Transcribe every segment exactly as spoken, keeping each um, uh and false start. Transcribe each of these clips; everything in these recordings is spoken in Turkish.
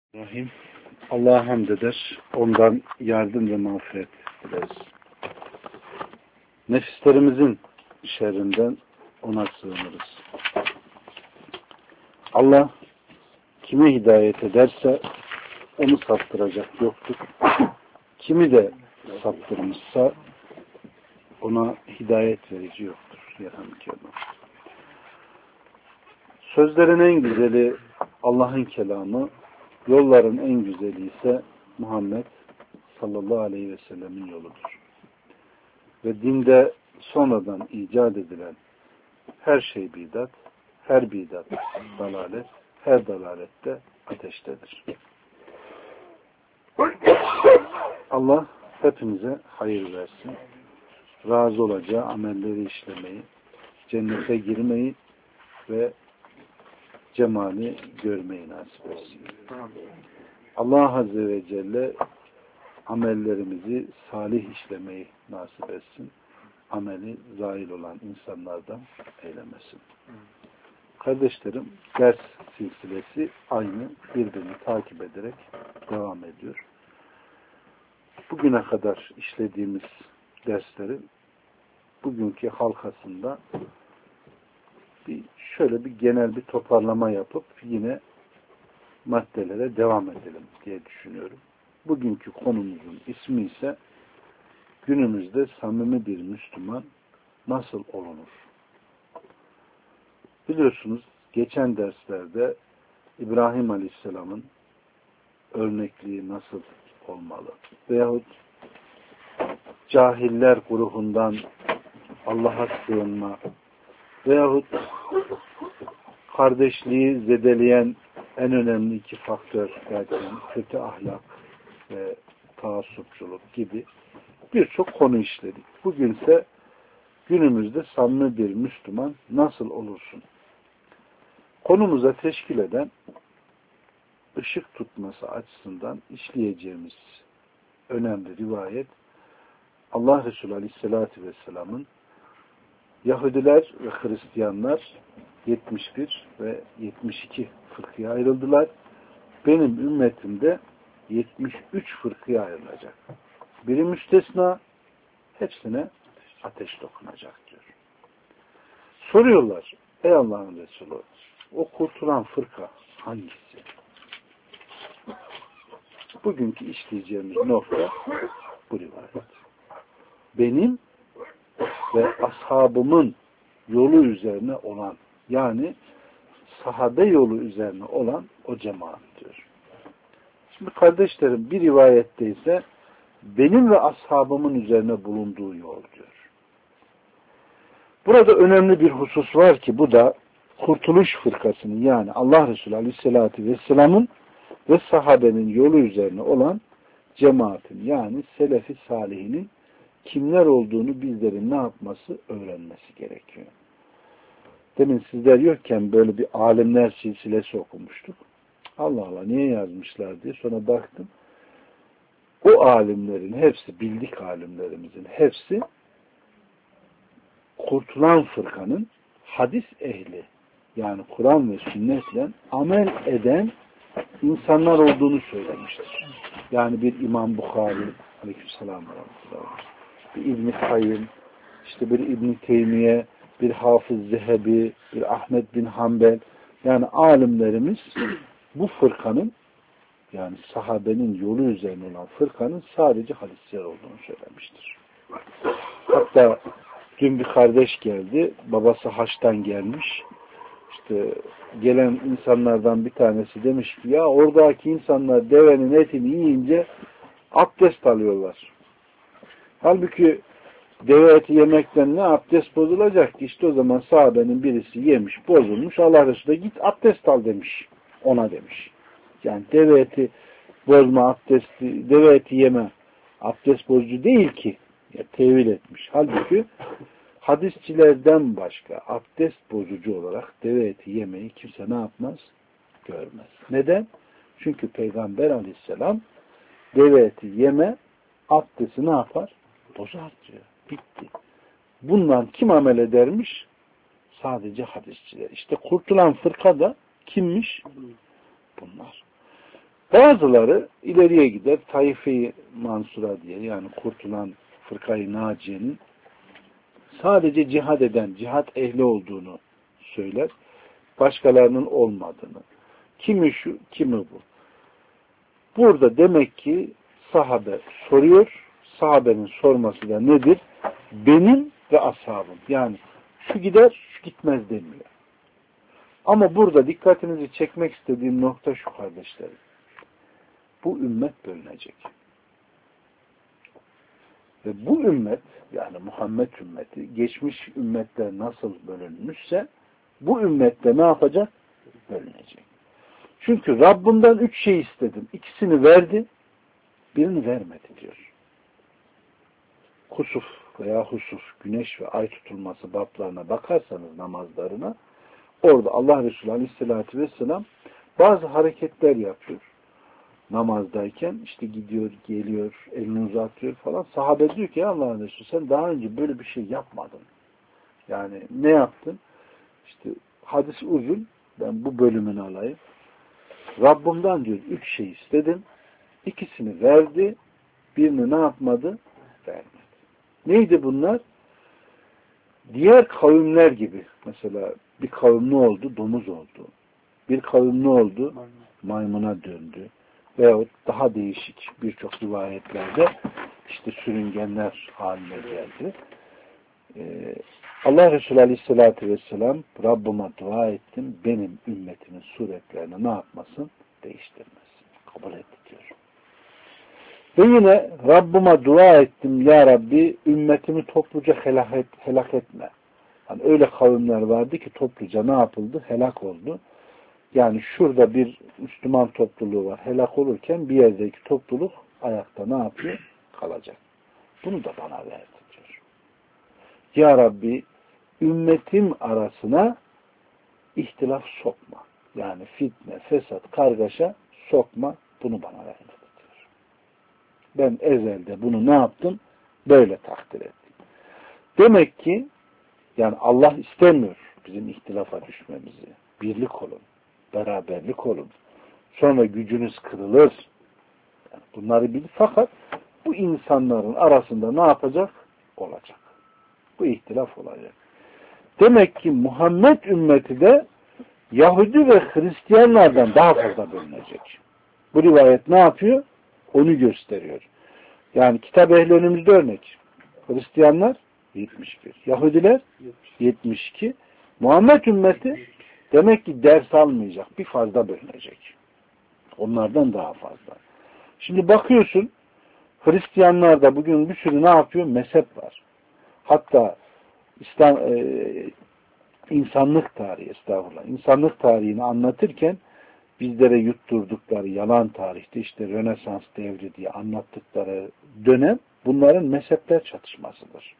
Rahim. Allah'a hamd eder. Ondan yardım ve mağfiret dileriz. Nefislerimizin şerrinden ona sığınırız. Allah kime hidayet ederse onu saptıracak yoktur. Kimi de saptırmışsa ona hidayet verici yoktur. Sözlerin en güzeli Allah'ın kelamı, yolların en güzeli ise Muhammed sallallahu aleyhi ve sellemin yoludur. Ve dinde sonradan icat edilen her şey bidat, her bidat dalalet, her dalalette ateştedir. Allah hepimize hayır versin. Razı olacağı amelleri işlemeyi, cennete girmeyi ve cemali görmeyi nasip etsin. Allah Azze ve Celle amellerimizi salih işlemeyi nasip etsin. Ameli zail olan insanlardan eylemesin. Kardeşlerim, ders silsilesi aynı birbirini takip ederek devam ediyor. Bugüne kadar işlediğimiz derslerin bugünkü halkasında bir şöyle bir genel bir toparlama yapıp yine maddelere devam edelim diye düşünüyorum. Bugünkü konumuzun ismi ise günümüzde samimi bir Müslüman nasıl olunur? Biliyorsunuz geçen derslerde İbrahim Aleyhisselam'ın örnekliği nasıl olmalı? Veyahut cahiller grubundan Allah'a sığınma veyahut kardeşliği zedeleyen en önemli iki faktör derken kötü ahlak ve taassupçuluk gibi birçok konu işledik. Bugünse günümüzde samimi bir Müslüman nasıl olursun? Konumuza teşkil eden ışık tutması açısından işleyeceğimiz önemli rivayet Allah Resulü Aleyhisselatü Vesselam'ın Yahudiler ve Hristiyanlar yetmiş bir ve yetmiş iki fırkaya ayrıldılar. Benim ümmetimde yetmiş üç fırkaya ayrılacak. Biri müstesna, hepsine ateş dokunacak diyor. Soruyorlar, ey Allah'ın Resulü, o kurtulan fırka hangisi? Bugünkü işleyeceğimiz nokta bu rivayet. Benim ve ashabımın yolu üzerine olan, yani sahabe yolu üzerine olan o cemaat diyor. Şimdi kardeşlerim, bir rivayette ise benim ve ashabımın üzerine bulunduğu yol diyor. Burada önemli bir husus var ki bu da Kurtuluş Fırkası'nın, yani Allah Resulü Aleyhisselatü Vesselam'ın ve sahabenin yolu üzerine olan cemaatin, yani Selefi Salihinin kimler olduğunu bizlerin ne yapması, öğrenmesi gerekiyor. Demin sizler yokken böyle bir alimler silsilesi okumuştuk. Allah Allah niye yazmışlar diye sonra baktım. O alimlerin hepsi, bildik alimlerimizin hepsi kurtulan fırkanın hadis ehli, yani Kur'an ve sünnetle amel eden insanlar olduğunu söylemiştir. Yani bir İmam Bukhari, aleykümselam, bir İbn-i Kayyım, işte bir İbn-i Teymiye, bir Hafız Zehebi, bir Ahmet bin Hanbel, yani alimlerimiz bu fırkanın, yani sahabenin yolu üzerine olan fırkanın sadece hadisler olduğunu söylemiştir. Hatta dün bir kardeş geldi, babası haçtan gelmiş, işte gelen insanlardan bir tanesi demiş ki ya oradaki insanlar devenin etini yiyince abdest alıyorlar. Halbuki deve eti yemekten ne abdest bozulacak ki? İşte o zaman sahabenin birisi yemiş, bozulmuş. Allah Resulü git abdest al demiş. Ona demiş. Yani deve eti bozma abdesti, deve eti yeme abdest bozucu değil ki. Ya, tevil etmiş. Halbuki hadisçilerden başka abdest bozucu olarak deve eti yemeyi kimse ne yapmaz? Görmez. Neden? Çünkü Peygamber Aleyhisselam deve eti yeme abdesti ne yapar? Bozar diyor. Bitti. Bundan kim amel edermiş? Sadece hadisçiler. İşte kurtulan fırka da kimmiş? Bunlar. Bazıları ileriye gider, Taife-i Mansura diye, yani kurtulan Fırkayı Naciye'nin sadece cihad eden, cihat ehli olduğunu söyler. Başkalarının olmadığını. Kimi şu, kimi bu. Burada demek ki sahabe soruyor. Sahabenin sorması da nedir? Benim ve ashabım. Yani şu gider, şu gitmez demiyor. Ama burada dikkatinizi çekmek istediğim nokta şu kardeşlerim. Bu ümmet bölünecek. Ve bu ümmet, yani Muhammed ümmeti, geçmiş ümmetler nasıl bölünmüşse bu ümmette ne yapacak? Bölünecek. Çünkü Rabbinden üç şey istedim. İkisini verdi, birini vermedi diyor. Kusuf veya husuf, güneş ve ay tutulması bablarına bakarsanız namazlarına, orada Allah Resulü Aleyhisselatü Vesselam bazı hareketler yapıyor. Namazdayken işte gidiyor, geliyor, elini uzatıyor falan. Sahabe diyor ki ya Allah Resulü sen daha önce böyle bir şey yapmadın. Yani ne yaptın? İşte hadis uzun. Ben bu bölümünü alayım. Rabbimden diyor üç şey istedim. İkisini verdi. Birini ne yapmadı? Vermedi. Neydi bunlar? Diğer kavimler gibi. Mesela bir kavim ne oldu? Domuz oldu. Bir kavim ne oldu? Maymuna döndü. Veyahut daha değişik birçok rivayetlerde işte sürüngenler haline geldi. Ee, Allah Resulü Aleyhisselatü Vesselam Rabbime dua ettim. Benim ümmetimin suretlerini ne yapmasın? Değiştirmesin. Kabul etti diyor. Ve yine Rabbime dua ettim. Ya Rabbi ümmetimi topluca helak, et, helak etme. Yani öyle kavimler vardı ki topluca ne yapıldı? Helak oldu. Yani şurada bir Müslüman topluluğu var. Helak olurken bir yerdeki topluluk ayakta ne yapıyor? Kalacak. Bunu da bana verdi diyor. Ya Rabbi ümmetim arasına ihtilaf sokma. Yani fitne, fesat, kargaşa sokma. Bunu bana verdi diyor. Ben ezelde bunu ne yaptım? Böyle takdir ettim. Demek ki yani Allah istemiyor bizim ihtilafa düşmemizi. Birlik olun. Beraberlik olun. Sonra gücünüz kırılır. Yani bunları bil. Fakat bu insanların arasında ne yapacak? Olacak. Bu ihtilaf olacak. Demek ki Muhammed ümmeti de Yahudi ve Hristiyanlardan daha fazla bölünecek. Bu rivayet ne yapıyor? Onu gösteriyor. Yani kitap ehli önümüzde örnek. Hristiyanlar yetmiş bir. Yahudiler yetmiş iki. Muhammed ümmeti demek ki ders almayacak. Bir fazla bölünecek. Onlardan daha fazla. Şimdi bakıyorsun Hristiyanlarda bugün bir sürü ne yapıyor? Mezhep var. Hatta İslam, e, insanlık tarihi, estağfurullah, insanlık tarihini anlatırken bizlere yutturdukları yalan tarihte işte Rönesans devri diye anlattıkları dönem bunların mezhepler çatışmasıdır.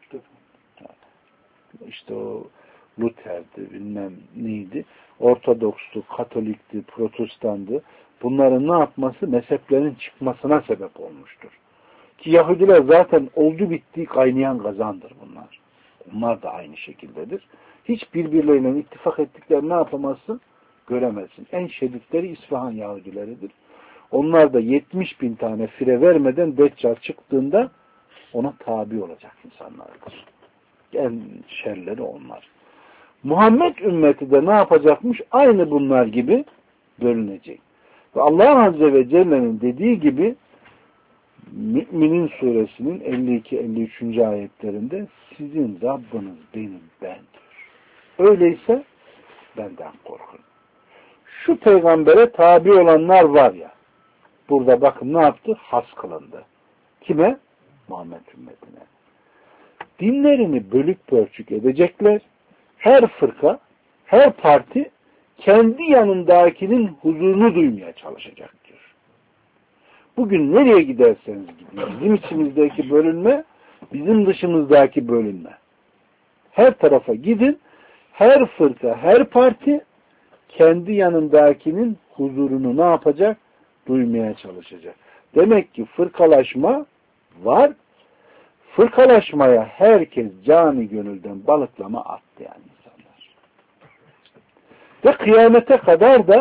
İşte o Luther'di, bilmem neydi, Ortodoks'tu, Katolik'ti, Protestan'dı. Bunların ne yapması? Mezheplerin çıkmasına sebep olmuştur. Ki Yahudiler zaten oldu bitti kaynayan kazandır bunlar. Onlar da aynı şekildedir. Hiç birbirleriyle ittifak ettikleri ne yapamazsın? Göremezsin. En şiddetleri İsfahan Yahudileridir. Onlar da yetmiş bin tane fire vermeden Deccal çıktığında ona tabi olacak insanlardır. En şerleri onlar. Muhammed ümmeti de ne yapacakmış? Aynı bunlar gibi bölünecek. Ve Allah Azze ve Celle'nin dediği gibi Mü'minin suresinin elli iki elli üç. ayetlerinde sizin Rabbiniz benim bendir. Öyleyse benden korkun. Şu peygambere tabi olanlar var ya, burada bakın ne yaptı? Has kılındı. Kime? Muhammed ümmetine. Dinlerini bölük pörçük edecekler. Her fırka, her parti kendi yanındakinin huzurunu duymaya çalışacak diyor. Bugün nereye giderseniz gidin, bizim içimizdeki bölünme, bizim dışımızdaki bölünme. Her tarafa gidin, her fırka, her parti kendi yanındakinin huzurunu ne yapacak? Duymaya çalışacak. Demek ki fırkalaşma var. Fırkalaşmaya herkes cani gönülden balıklama attı yani insanlar. Ve kıyamete kadar da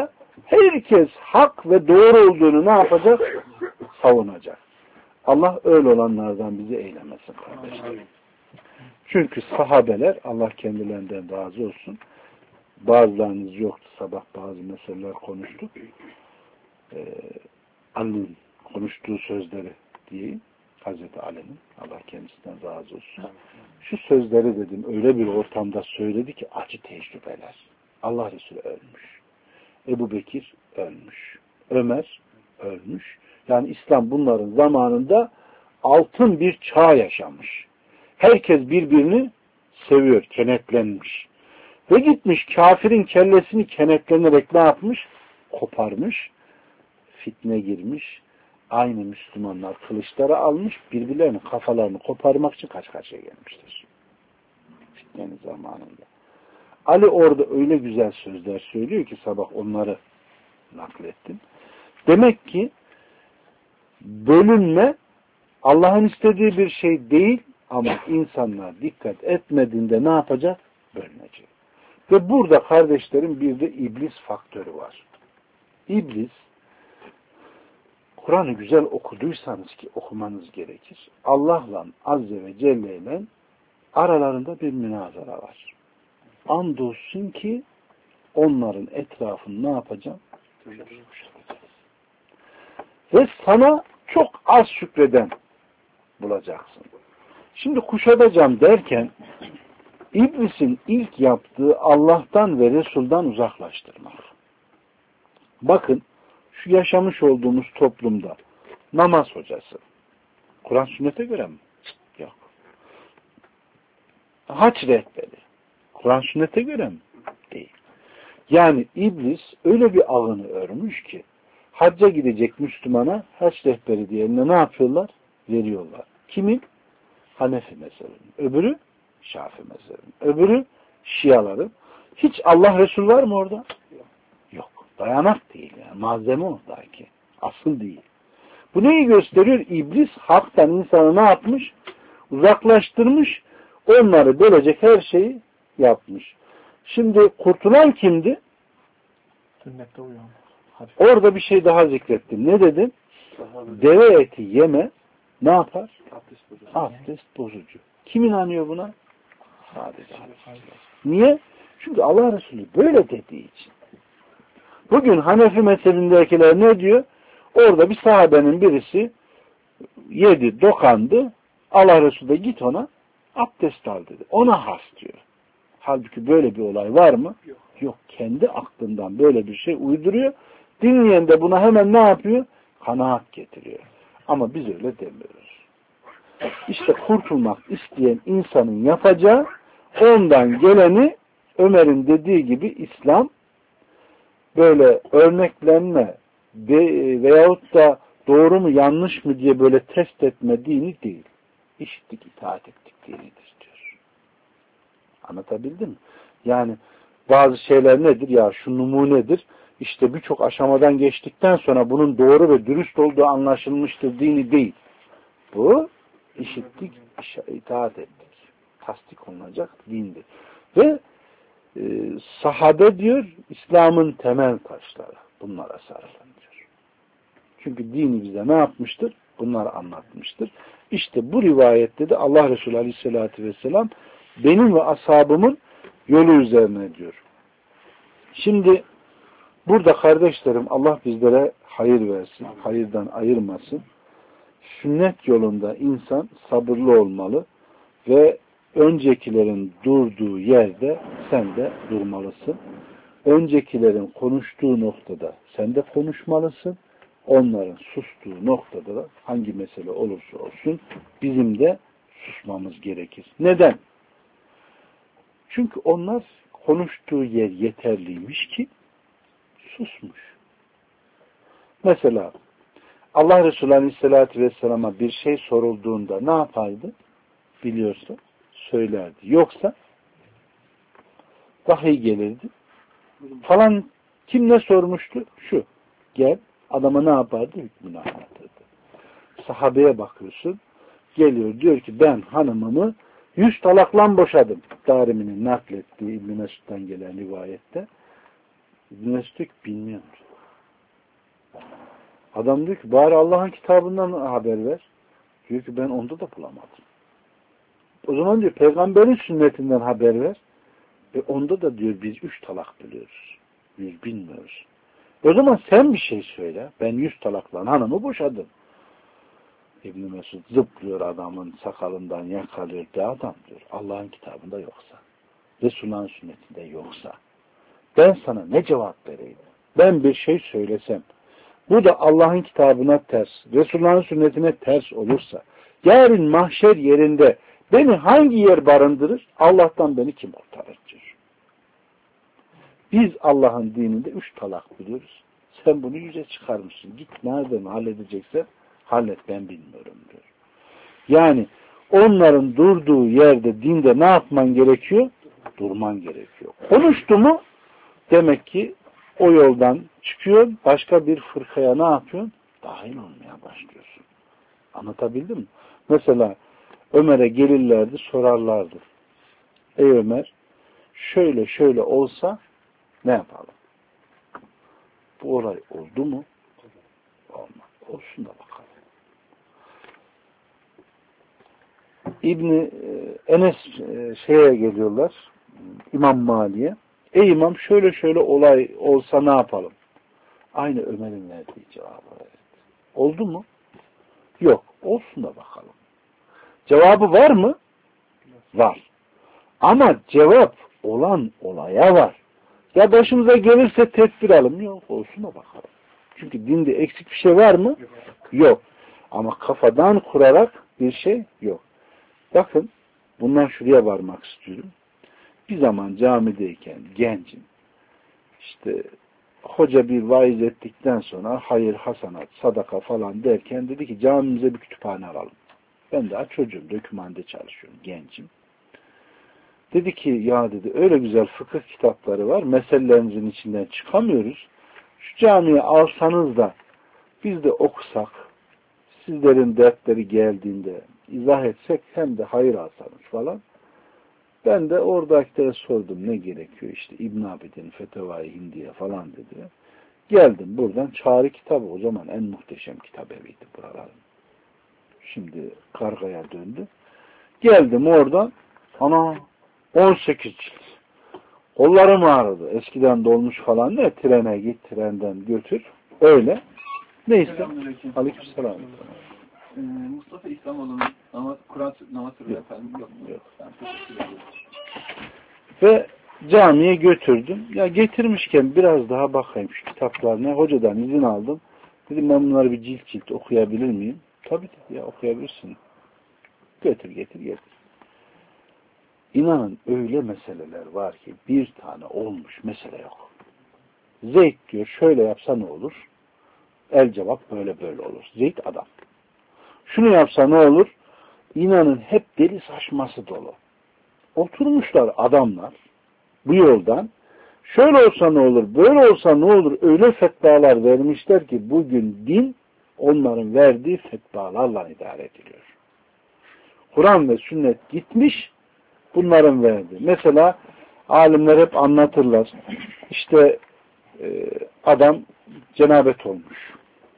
Herkes hak ve doğru olduğunu ne yapacak? Savunacak. Allah öyle olanlardan bizi eylemesin kardeşlerim. Çünkü sahabeler, Allah kendilerinden razı olsun, bazılarınız yoktu, sabah bazı meseleler konuştuk. Ee, Ali'nin konuştuğu sözleri diyeyim. Hazreti Ali'nin, Allah kendisinden razı olsun. Şu sözleri dedim, öyle bir ortamda söyledi ki acı tecrübeler. Allah Resulü ölmüş. Ebu Bekir ölmüş. Ömer ölmüş. Yani İslam bunların zamanında altın bir çağ yaşamış. Herkes birbirini seviyor, kenetlenmiş. Ve gitmiş kafirin kellesini kenetlenerek ne yapmış? Koparmış. Fitne girmiş. Aynı Müslümanlar kılıçları almış, birbirlerinin kafalarını koparmak için kaç karşıya gelmiştir. Fitnenin zamanında. Ali orada öyle güzel sözler söylüyor ki sabah onları naklettim. Demek ki bölünme Allah'ın istediği bir şey değil ama insanlar dikkat etmediğinde ne yapacak? Bölünecek. Ve burada kardeşlerim bir de iblis faktörü var. İblis Kur'an'ı güzel okuduysanız ki okumanız gerekir. Allah'la Azze ve Celle ile aralarında bir münazara var. Andolsun ki onların etrafını ne yapacağım? Ve sana çok az şükreden bulacaksın. Şimdi kuşatacağım derken İblisin ilk yaptığı Allah'tan ve Resul'dan uzaklaştırmak. Bakın şu yaşamış olduğumuz toplumda namaz hocası. Kur'an sünnete göre mi? Yok. Hac rehberi. Kur'an sünnete göre mi? Değil. Yani iblis öyle bir ağını örmüş ki hacca gidecek Müslümana hac rehberi diye eline ne yapıyorlar? Veriyorlar. Kimin? Hanefi mezhebinin. Öbürü Şafii mezhebinin. Öbürü Şiaların. Hiç Allah Resul var mı orada? Yok. Dayanak değil yani. Malzeme oradaki. Asıl değil. Bu neyi gösteriyor? İblis haktan insanı ne yapmış? Uzaklaştırmış. Onları bölecek her şeyi yapmış. Şimdi kurtulan kimdi? Sünnette uyan. Orada bir şey daha zikrettim. Ne dedim? Deve eti yeme ne yapar? Abdest bozucu. Abdest bozucu. Kim inanıyor buna? Sadece. Niye? Çünkü Allah Resulü böyle dediği için. Bugün Hanefi mezhebindekiler ne diyor? Orada bir sahabenin birisi yedi, dokandı. Allah Resulü de git ona abdest al dedi. Ona has diyor. Halbuki böyle bir olay var mı? Yok. Yok. Kendi aklından böyle bir şey uyduruyor. Dinleyen de buna hemen ne yapıyor? Kanaat getiriyor. Ama biz öyle demiyoruz. İşte kurtulmak isteyen insanın yapacağı ondan geleni Ömer'in dediği gibi İslam böyle örneklenme veyahut da doğru mu yanlış mı diye böyle test etme dini değil. İşittik, itaat ettik dinidir diyor. Anlatabildim mi? Yani bazı şeyler nedir? Ya şu numunedir. İşte birçok aşamadan geçtikten sonra bunun doğru ve dürüst olduğu anlaşılmıştır dini değil. Bu işittik, itaat ettik. Tasdik olunacak dindir. Ve e, sahabe diyor İslam'ın temel taşları. Bunlara sarılın diyor. Çünkü dini bize ne yapmıştır? Bunları anlatmıştır. İşte bu rivayette de Allah Resulü Aleyhisselatü Vesselam benim ve ashabımın yolu üzerine diyor. Şimdi burada kardeşlerim Allah bizlere hayır versin, hayırdan ayırmasın. Sünnet yolunda insan sabırlı olmalı ve öncekilerin durduğu yerde sen de durmalısın. Öncekilerin konuştuğu noktada sen de konuşmalısın. Onların sustuğu noktada da hangi mesele olursa olsun bizim de susmamız gerekir. Neden? Çünkü onlar konuştuğu yer yeterliymiş ki susmuş. Mesela Allah Resulü Aleyhisselatü Vesselam'a bir şey sorulduğunda ne yapardı? Biliyorsa söylerdi. Yoksa vahiy gelirdi. Falan kim ne sormuştu? Şu. Gel. Adama ne yapardı? Hükmünü anlatırdı. Sahabeye bakıyorsun. Geliyor diyor ki ben hanımımı yüz talaklan boşadım. Darimi'nin naklettiği İbn-i Mesud'dan gelen rivayette. İbn-i Mesud bilmiyor. Adam diyor ki bari Allah'ın kitabından haber ver. Diyor ki ben onda da bulamadım. O zaman diyor peygamberin sünnetinden haber ver. E onda da diyor biz üç talak biliyoruz. Biz bilmiyoruz. O zaman sen bir şey söyle. Ben yüz talakla hanımı boşadım. İbn-i Mesud zıplıyor adamın sakalından yakalıyor. De adam diyor Allah'ın kitabında yoksa, Resulullah'ın sünnetinde yoksa ben sana ne cevap vereyim? Ben bir şey söylesem bu da Allah'ın kitabına ters, Resulullah'ın sünnetine ters olursa yarın mahşer yerinde beni hangi yer barındırır? Allah'tan beni kim kurtarır diyor. Biz Allah'ın dininde üç talak biliyoruz. Sen bunu yüze çıkarmışsın. Git nereden halledecekse hallet ben bilmiyorum diyor. Yani onların durduğu yerde dinde ne yapman gerekiyor? Durman gerekiyor. Konuştu mu demek ki o yoldan çıkıyor. Başka bir fırkaya ne yapıyorsun? Dahil olmaya başlıyorsun. Anlatabildim mi? Mesela Ömer'e gelirlerdi sorarlardı. Ey Ömer şöyle şöyle olsa ne yapalım? Bu olay oldu mu? Olmaz. Olsun da bakalım. İbni Enes şeye geliyorlar. İmam Mali'ye. Ey imam şöyle şöyle olay olsa ne yapalım? Aynı Ömer'in verdiği cevabı verdi. Oldu mu? Yok. Olsun da bakalım. Cevabı var mı? Var. Ama cevap olan olaya var. Ya başımıza gelirse tedbir alın. Yok. Olsun da bakalım. Çünkü dinde eksik bir şey var mı? Yok. Ama kafadan kurarak bir şey yok. Bakın bundan şuraya varmak istiyorum. Bir zaman camideyken gencim işte hoca bir vaiz ettikten sonra hayır, hasanat, sadaka falan derken dedi ki camimize bir kütüphane alalım. Ben daha çocuğum, dökümhanede çalışıyorum, gencim. Dedi ki ya dedi öyle güzel fıkıh kitapları var, meselelerinizin içinden çıkamıyoruz. Şu camiye alsanız da biz de okusak, sizlerin dertleri geldiğinde izah etsek hem de hayır alsanız falan. Ben de oradakilere sordum ne gerekiyor işte İbn Abidin Fetevai Hindiye falan dedi. Geldim buradan çağrı kitabı o zaman en muhteşem kitap eviydi buraların. Şimdi kargaya döndü. Geldim oradan ana on sekiz cilt. Kollarım ağrıdı. Eskiden dolmuş falan ne? Trene git, trenden götür. Öyle. Neyse. Aleykümselam. Ee, Mustafa İslamoğlu'nun namaz, Kur'an namaz sürüyor efendim. Yok. Yok. Ben teşekkür ederim. Ve camiye götürdüm. Ya getirmişken biraz daha bakayım şu kitaplarına. Hocadan izin aldım. Dedim ben bunları bir cilt cilt okuyabilir miyim? Tabii dedi ya okuyabilirsin. Götür getir getir. İnanın öyle meseleler var ki bir tane olmuş mesele yok. Zeyd diyor şöyle yapsa ne olur? El cevap böyle böyle olur. Zeyd adam. Şunu yapsa ne olur? İnanın hep deli saçması dolu. Oturmuşlar adamlar bu yoldan. Şöyle olsa ne olur? Böyle olsa ne olur? Öyle fetvalar vermişler ki bugün din onların verdiği fetvalarla idare ediliyor. Kur'an ve sünnet gitmiş bunların verdi. Mesela alimler hep anlatırlar. İşte e, adam cenabet olmuş.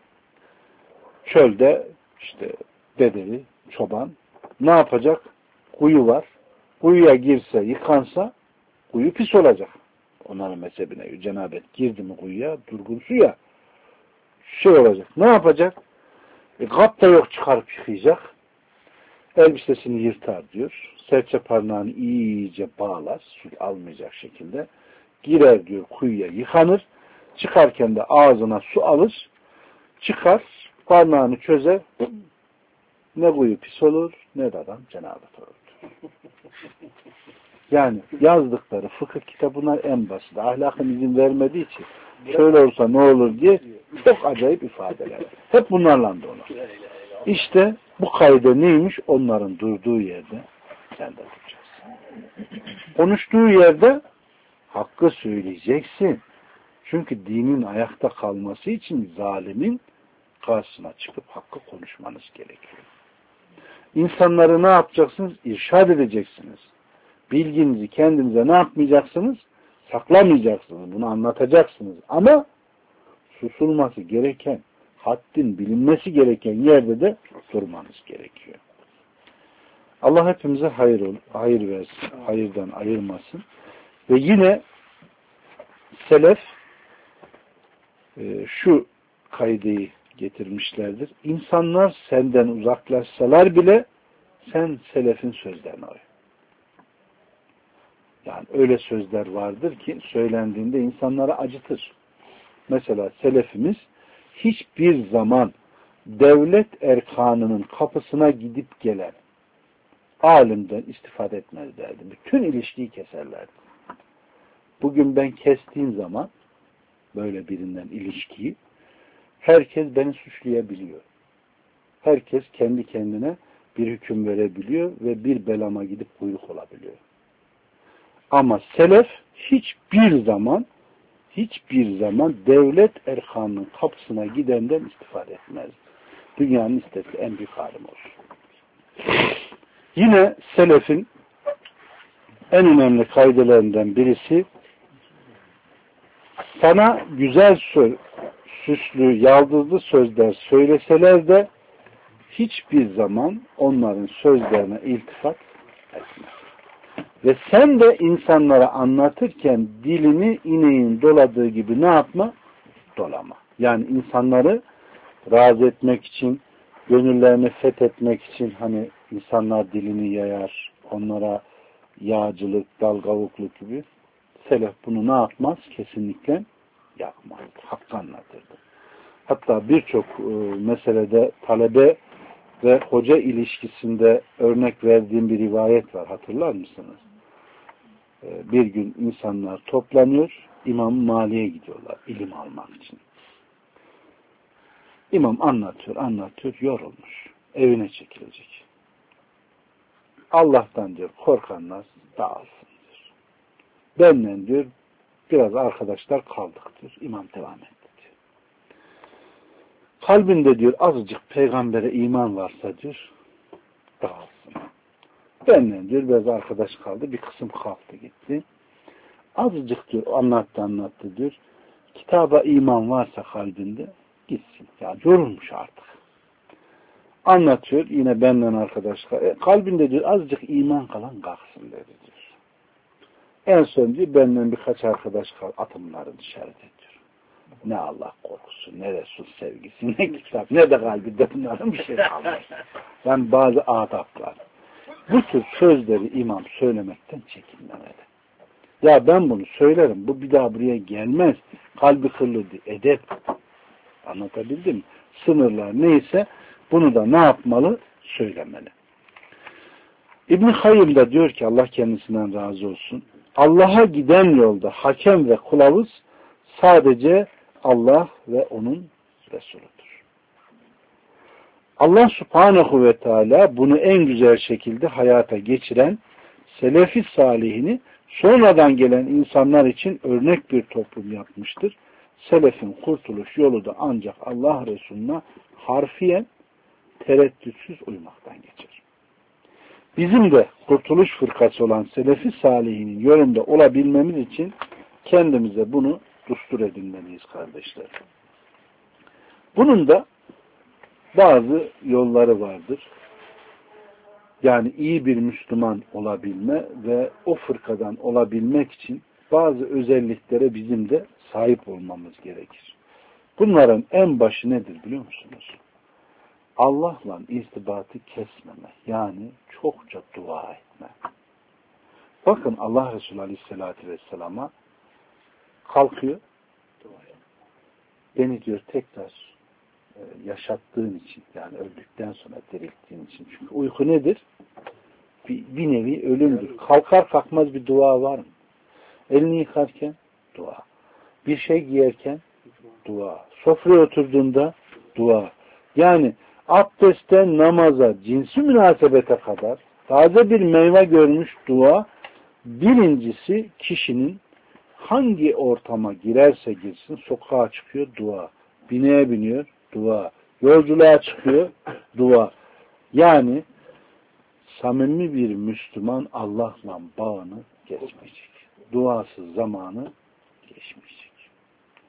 Çölde işte dedevi, çoban ne yapacak? Kuyu var. Kuyuya girse, yıkansa kuyu pis olacak. Onların mezhebine cenabet girdi mi kuyuya, durgun suya şey olacak. Ne yapacak? E, kap da yok çıkarıp yıkayacak. Elbisesini yırtar diyor. Serçe parmağını iyice bağlar. Su almayacak şekilde. Girer diyor kuyuya yıkanır. Çıkarken de ağzına su alır. Çıkar. Parmağını çözer. Ne kuyu pis olur ne de adam cenabet olur. Yani yazdıkları fıkıh kitabına en basit. Ahlakın izin vermediği için şöyle olsa ne olur diye çok acayip ifadeler. Hep bunlarla dolu. İşte bu kaide neymiş? Onların durduğu yerde sen de duracaksın. Konuştuğu yerde hakkı söyleyeceksin. Çünkü dinin ayakta kalması için zalimin karşısına çıkıp hakkı konuşmanız gerekiyor. İnsanları ne yapacaksınız? İrşad edeceksiniz. Bilginizi kendinize ne yapmayacaksınız? Saklamayacaksınız. Bunu anlatacaksınız. Ama susulması gereken haddin bilinmesi gereken yerde de durmanız gerekiyor. Allah hepimize hayır, ol, hayır versin, hayırdan ayırmasın. Ve yine selef e, şu kaideyi getirmişlerdir. İnsanlar senden uzaklaşsalar bile sen selefin sözlerine uy. Yani öyle sözler vardır ki söylendiğinde insanlara acıtır. Mesela selefimiz hiçbir zaman devlet erkanının kapısına gidip gelen alimden istifade etmezlerdi. Bütün ilişkiyi keserlerdi. Bugün ben kestiğim zaman böyle birinden ilişkiyi herkes beni suçlayabiliyor. Herkes kendi kendine bir hüküm verebiliyor ve bir belama gidip kuyruk olabiliyor. Ama selef hiçbir zaman hiçbir zaman devlet erkanının kapısına gidenden istifade etmez. Dünyanın istediği en büyük alim olur. Yine selefin en önemli kaidelerinden birisi sana güzel söz, süslü, yaldızlı sözler söyleseler de hiçbir zaman onların sözlerine iltifat etmez. Ve sen de insanlara anlatırken dilini ineğin doladığı gibi ne yapma? Dolama. Yani insanları razı etmek için, gönüllerini fethetmek için hani insanlar dilini yayar, onlara yağcılık, dalgavukluk gibi. Selef bunu ne yapmaz? Kesinlikle yapmaz. Hakkı anlatırdı. Hatta birçok e, meselede talebe ve hoca ilişkisinde örnek verdiğim bir rivayet var. Hatırlar mısınız? E, bir gün insanlar toplanıyor, İmam Mali'ye gidiyorlar ilim almak için. İmam anlatıyor, anlatıyor, yorulmuş. Evine çekilecek. Allah'tan diyor korkanlar dağılsın diyor. Benle diyor biraz arkadaşlar kaldık diyor. İmam devam etti diyor. Kalbinde diyor azıcık peygambere iman varsa diyor dağılsın. Benle diyor biraz arkadaş kaldı. Bir kısım kalktı gitti. Azıcık diyor anlattı anlattı diyor. Kitaba iman varsa kalbinde gitsin. Yani yorulmuş artık. Anlatıyor. Yine benden arkadaşlar. E, kalbinde diyor azıcık iman kalan kalksın dedi diyor. En son diyor benden birkaç arkadaş kal. Atın bunları dışarı diyor. Ne Allah korkusu, ne Resul sevgisi, ne kitap, ne de kalbinde bunların bir şey kalmaz. Yani bazı adaplar. Bu tür sözleri imam söylemekten çekinmemeli. Ya ben bunu söylerim. Bu bir daha buraya gelmez. Kalbi kırıldı. Edep. Anlatabildim mi? Sınırlar neyse bunu da ne yapmalı? Söylemeli. İbn-i Kayyım da diyor ki Allah kendisinden razı olsun. Allah'a giden yolda hakem ve kılavuz sadece Allah ve onun Resuludur. Allah Subhanahu ve Teala bunu en güzel şekilde hayata geçiren Selefi salihini sonradan gelen insanlar için örnek bir toplum yapmıştır. Selefin kurtuluş yolu da ancak Allah Resulüne harfiyen tereddütsüz uymaktan geçer. Bizim de kurtuluş fırkası olan Selefi salihinin yolunda olabilmemiz için kendimize bunu düstur edinmeliyiz kardeşler. Bunun da bazı yolları vardır. Yani iyi bir Müslüman olabilme ve o fırkadan olabilmek için bazı özelliklere bizim de sahip olmamız gerekir. Bunların en başı nedir biliyor musunuz? Allah'la irtibatı kesmeme. Yani çokça dua etme. Bakın Allah Resulü Aleyhisselatü Vesselam'a kalkıyor. Beni diyor tekrar yaşattığın için yani öldükten sonra dirilttiğin için. Çünkü uyku nedir? Bir, bir nevi ölümdür. Kalkar kalkmaz bir dua var mı? Elini yıkarken dua. Bir şey giyerken dua. Sofraya oturduğunda dua. Yani abdestten namaza, cinsi münasebete kadar taze bir meyve görmüş dua. Birincisi kişinin hangi ortama girerse girsin sokağa çıkıyor dua. Bineğe biniyor dua. Yolculuğa çıkıyor dua. Yani samimi bir Müslüman Allah'la bağını kesmeyecek. Duasız zamanı geçmeyecek.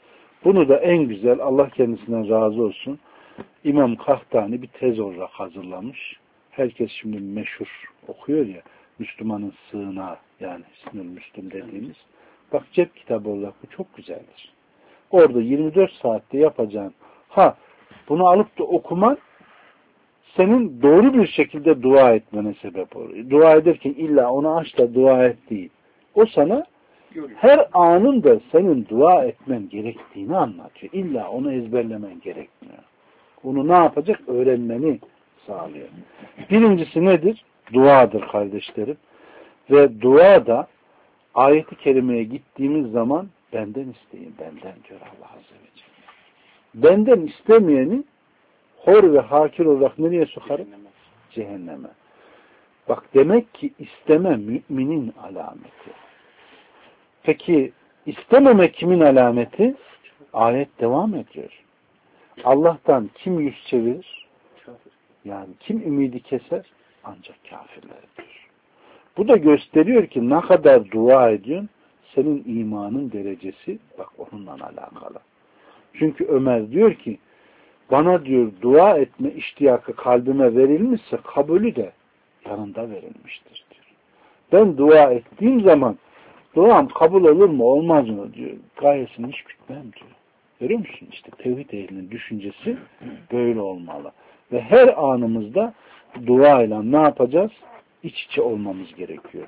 Bunu da en güzel, Allah kendisinden razı olsun, İmam Kahtani bir tez olarak hazırlamış. Herkes şimdi meşhur okuyor ya, Müslümanın sığınağı, yani Hisnül Müslüm dediğimiz. Bak, cep kitabı olarak bu çok güzeldir. Orada yirmi dört saatte yapacağın, ha bunu alıp da okuman senin doğru bir şekilde dua etmene sebep oluyor. Dua ederken illa onu aç da dua et değil. O sana her anında senin dua etmen gerektiğini anlatıyor. İlla onu ezberlemen gerekmiyor. Onu ne yapacak? Öğrenmeni sağlıyor. Birincisi nedir? Duadır kardeşlerim. Ve dua da ayet-i kerimeye gittiğimiz zaman benden isteyin, benden diyor Allah Azze ve Celle. Benden istemeyeni hor ve hakir olarak nereye sokarım? Cehenneme. Cehenneme. Bak, demek ki isteme müminin alameti. Peki istememe kimin alameti? Ayet devam ediyor. Allah'tan kim yüz çevirir? Yani kim ümidi keser? Ancak kafirlerdir. Bu da gösteriyor ki ne kadar dua ediyorsun, senin imanın derecesi bak onunla alakalı. Çünkü Ömer diyor ki bana diyor dua etme iştiyakı kalbime verilmişse kabulü de yanında verilmiştir diyor. Ben dua ettiğim zaman duam kabul olur mu olmaz mı diyor. Gayesini hiç bitmem diyor. Görüyor musun? İşte tevhid ehlinin düşüncesi böyle olmalı. Ve her anımızda duayla ne yapacağız? İç içe olmamız gerekiyor.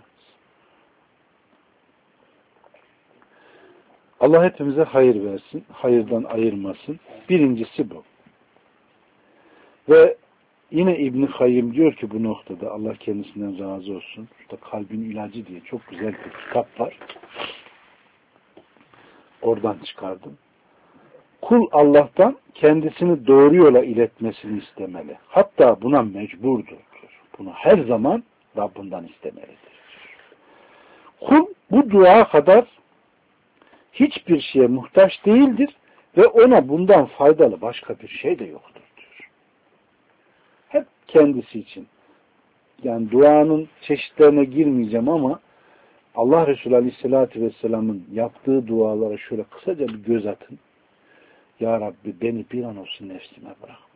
Allah hepimize hayır versin. Hayırdan ayırmasın. Birincisi bu. Ve yine İbn-i Kayyim diyor ki bu noktada Allah kendisinden razı olsun. Şurada Kalbin İlacı diye çok güzel bir kitap var. Oradan çıkardım. Kul Allah'tan kendisini doğru yola iletmesini istemeli. Hatta buna mecburdur diyor. Bunu her zaman Rabbinden istemelidir. Kul bu dua kadar hiçbir şeye muhtaç değildir ve ona bundan faydalı başka bir şey de yoktur diyor. Hep kendisi için. Yani duanın çeşitlerine girmeyeceğim ama Allah Resulü Aleyhisselatü Vesselam'ın yaptığı dualara şöyle kısaca bir göz atın. Ya Rabbi beni bir an olsun nefsime bırakma.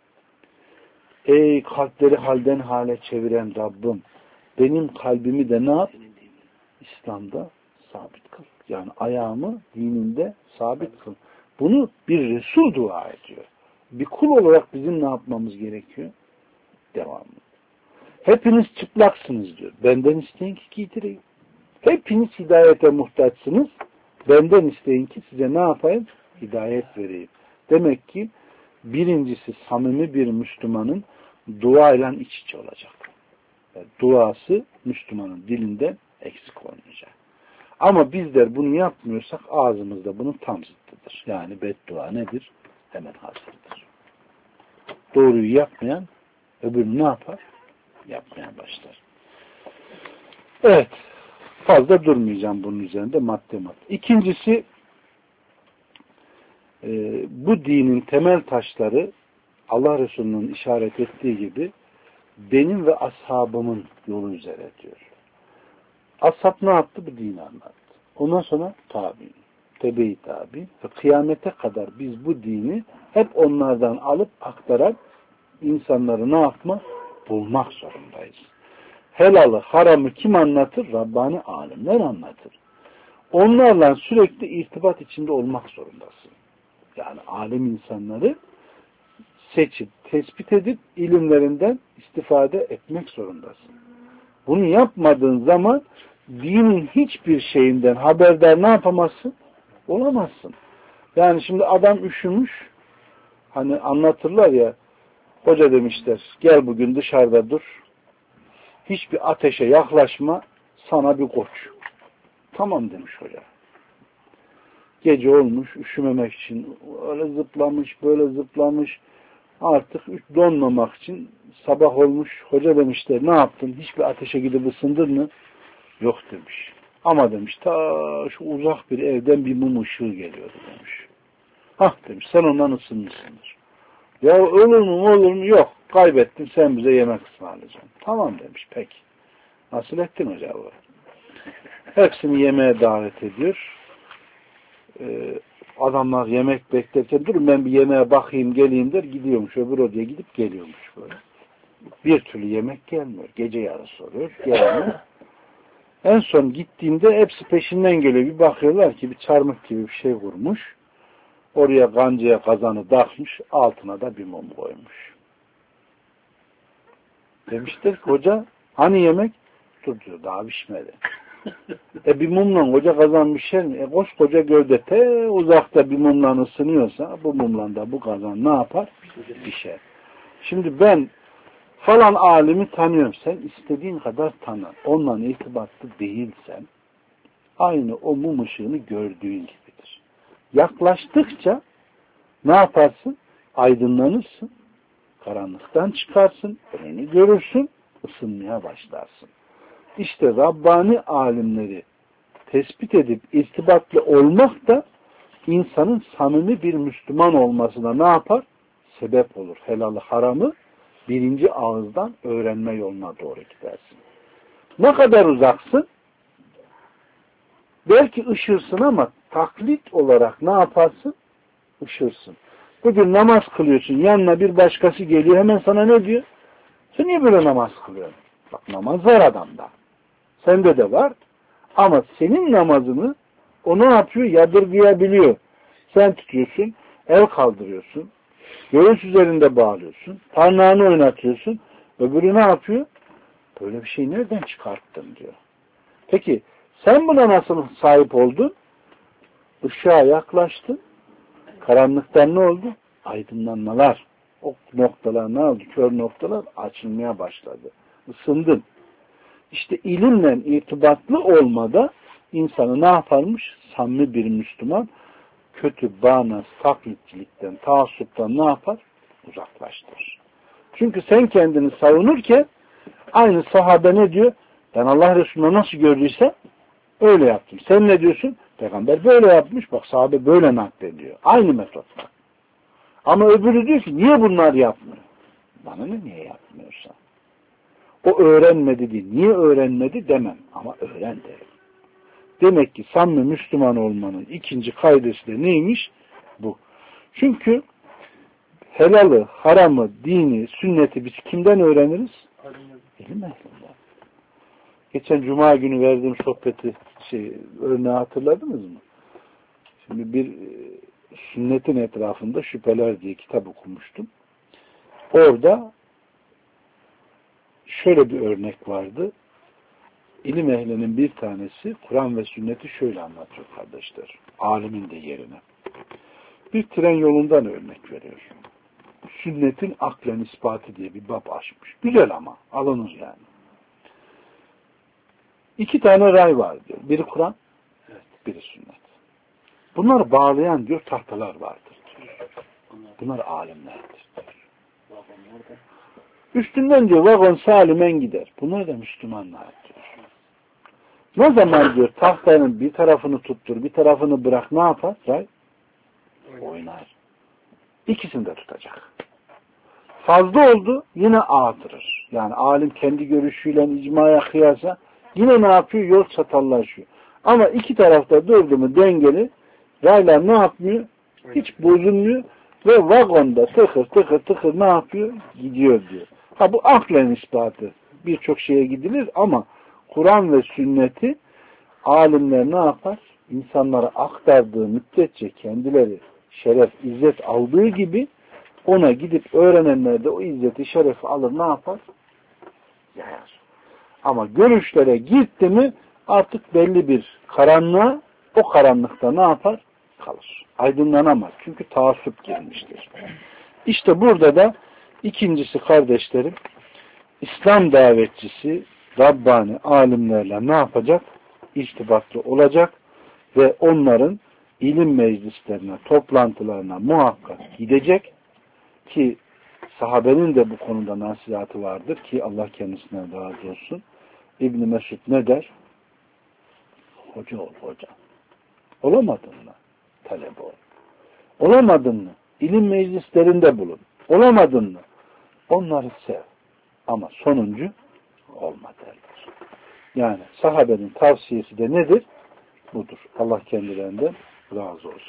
Ey kalpleri halden hale çeviren Rabbim, benim kalbimi de ne yap? İslam'da sabit kıl. Yani ayağımı dininde sabit kıl. Bunu bir Resul dua ediyor. Bir kul olarak bizim ne yapmamız gerekiyor? Devamlı. Hepiniz çıplaksınız diyor. Benden isteyin ki giydireyim. Hepiniz hidayete muhtaçsınız. Benden isteyin ki size ne yapayım? Hidayet vereyim. Demek ki birincisi samimi bir Müslümanın duayla iç içe olacak. Yani duası Müslümanın dilinden eksik olmayacak. Ama bizler bunu yapmıyorsak ağzımızda bunun tam zıttıdır. Yani beddua nedir? Hemen hazırdır. Doğruyu yapmayan öbürünü ne yapar? Yapmaya başlar. Evet. Fazla durmayacağım bunun üzerinde madde madde. İkincisi e, bu dinin temel taşları Allah Resulü'nün işaret ettiği gibi benim ve ashabımın yolu üzere diyor. Ashab ne yaptı? Bu dini anlattı. Ondan sonra tabi, tebe-i tabi ve kıyamete kadar biz bu dini hep onlardan alıp aktarak insanları ne yapmak? Bulmak zorundayız. Helalı, haramı kim anlatır? Rabbani alimler anlatır. Onlarla sürekli irtibat içinde olmak zorundasın. Yani alim insanları seçip, tespit edip ilimlerinden istifade etmek zorundasın. Bunu yapmadığın zaman dinin hiçbir şeyinden haberdar ne yapamazsın? Olamazsın. Yani şimdi adam üşümüş, hani anlatırlar ya, hoca demişler, gel bugün dışarıda dur, hiçbir ateşe yaklaşma, sana bir koç. Tamam demiş hoca. Gece olmuş, üşümemek için öyle zıplamış, böyle zıplamış, artık donmamak için sabah olmuş, hoca demişler, ne yaptın? Hiçbir ateşe gidip ısındın mı? Yok demiş. Ama demiş, ta şu uzak bir evden bir mum ışığı geliyordu demiş. Hah demiş, sen ondan ısınmışsındır. Ya olur mu olur mu? Yok. Kaybettin, sen bize yemek ısmarlayacaksın. Tamam demiş, peki. Nasıl ettin hoca bu? Hepsini yemeğe davet ediyor. Ee, Adamlar yemek beklerken durun ben bir yemeğe bakayım geleyim der, gidiyormuş öbür odaya gidip geliyormuş böyle. Bir türlü yemek gelmiyor. Gece yarısı oluyor, gelmiyor. En son gittiğimde hepsi peşinden geliyor. Bir bakıyorlar ki bir çarmıh gibi bir şey vurmuş. Oraya kancaya kazanı takmış, altına da bir mum koymuş. Demiştir ki hoca hani yemek? Dur diyor daha pişmedi. E bir mumla koca kazan pişer mi? E koskoca gövde te uzakta bir mumla ısınıyorsa bu mumla da bu kazan ne yapar? Pişer. Şimdi ben falan alimi tanıyorum. Sen istediğin kadar tanı. Onunla irtibatlı değilsen aynı o mum ışığını gördüğün gibidir. Yaklaştıkça ne yaparsın? Aydınlanırsın. Karanlıktan çıkarsın. Önünü görürsün. Isınmaya başlarsın. İşte Rabbani alimleri tespit edip irtibatlı olmak da insanın samimi bir Müslüman olmasına ne yapar? Sebep olur. Helalı haramı birinci ağızdan öğrenme yoluna doğru gidersin. Ne kadar uzaksın? Belki ışırsın ama taklit olarak ne yaparsın? Işırsın. Bugün namaz kılıyorsun. Yanına bir başkası geliyor. Hemen sana ne diyor? Sen niye böyle namaz kılıyorsun? Bak namaz var adamda. Sende de var. Ama senin namazını o ne yapıyor? Yadırgayabiliyor. Sen tutuyorsun. El kaldırıyorsun. Göğüs üzerinde bağlıyorsun. Parmağını oynatıyorsun. Öbürü ne yapıyor? Böyle bir şey nereden çıkarttın diyor. Peki sen buna nasıl sahip oldun? Işığa yaklaştın. Karanlıktan ne oldu? Aydınlanmalar. O noktalar ne oldu? Kör noktalar açılmaya başladı. Isındın. İşte ilimle irtibatlı olmada insanı ne yaparmış? Samimi bir Müslüman kötü, bağnaz, taklitçilikten, taassuptan ne yapar? Uzaklaştırır. Çünkü sen kendini savunurken aynı sahabe ne diyor? Ben Allah Resulü'nü nasıl gördüyse öyle yaptım. Sen ne diyorsun? Peygamber böyle yapmış. Bak sahabe böyle naklediyor. Aynı metotla. Ama öbürü diyor ki niye bunlar yapmıyor? Bana ne niye yapmıyorsa? O öğrenmedi diye. Niye öğrenmedi demem. Ama öğren derim. Demek ki samimi Müslüman olmanın ikinci kaidesi de neymiş? Bu. Çünkü helalı, haramı, dini, sünneti biz kimden öğreniriz? İlim ehlinden. Geçen Cuma günü verdiğim sohbeti şey, örneği hatırladınız mı? Şimdi bir sünnetin etrafında şüpheler diye kitap okumuştum. Orada şöyle bir örnek vardı. İlim ehlinin bir tanesi Kur'an ve sünneti şöyle anlatıyor kardeşler. Alimin de yerine. Bir tren yolundan örnek veriyor. Sünnetin aklen ispatı diye bir bab açmış. Güzel ama alınır yani. İki tane ray var diyor. Biri Kur'an, biri sünnet. Bunları bağlayan diyor tahtalar vardır diyor. Bunlar alimlerdir diyor. Üstünden diyor vagon salimen gider. Bunlar da Müslümanlar diyor. Ne zaman diyor tahtanın bir tarafını tuttur, bir tarafını bırak ne yapar? Ray? Oynar. İkisini de tutacak. Fazla oldu yine artırır. Yani alim kendi görüşüyle icmaya kıyasa yine ne yapıyor? Yol çatallaşıyor. Ama iki tarafta durdu mu dengeli raylar ne yapmıyor? Hiç bozulmuyor ve vagonda tıkır tıkır tıkır ne yapıyor? Gidiyor diyor. Ha bu aklen ispatı. Birçok şeye gidilir ama Kur'an ve sünneti alimler ne yapar? İnsanlara aktardığı müddetçe kendileri şeref, izzet aldığı gibi ona gidip öğrenenler de o izzeti, şerefi alır ne yapar? Yayar. Ama görüşlere gitti mi artık belli bir karanlığa o karanlıkta ne yapar? Kalır. Aydınlanamaz. Çünkü taassup girmiştir. İşte burada da ikincisi kardeşlerim İslam davetçisi Rabbani alimlerle ne yapacak? İrtibatlı olacak ve onların ilim meclislerine, toplantılarına muhakkak gidecek ki sahabenin de bu konuda nasihatı vardır ki Allah kendisinden razı olsun. İbn Mesud ne der? Hoca ol hoca. Olamadın mı? Talebe ol. Olamadın mı? İlim meclislerinde bulun. Olamadın mı? Onları sev. Ama sonuncu olma derler. Yani sahabenin tavsiyesi de nedir? Budur. Allah kendilerinden razı olsun.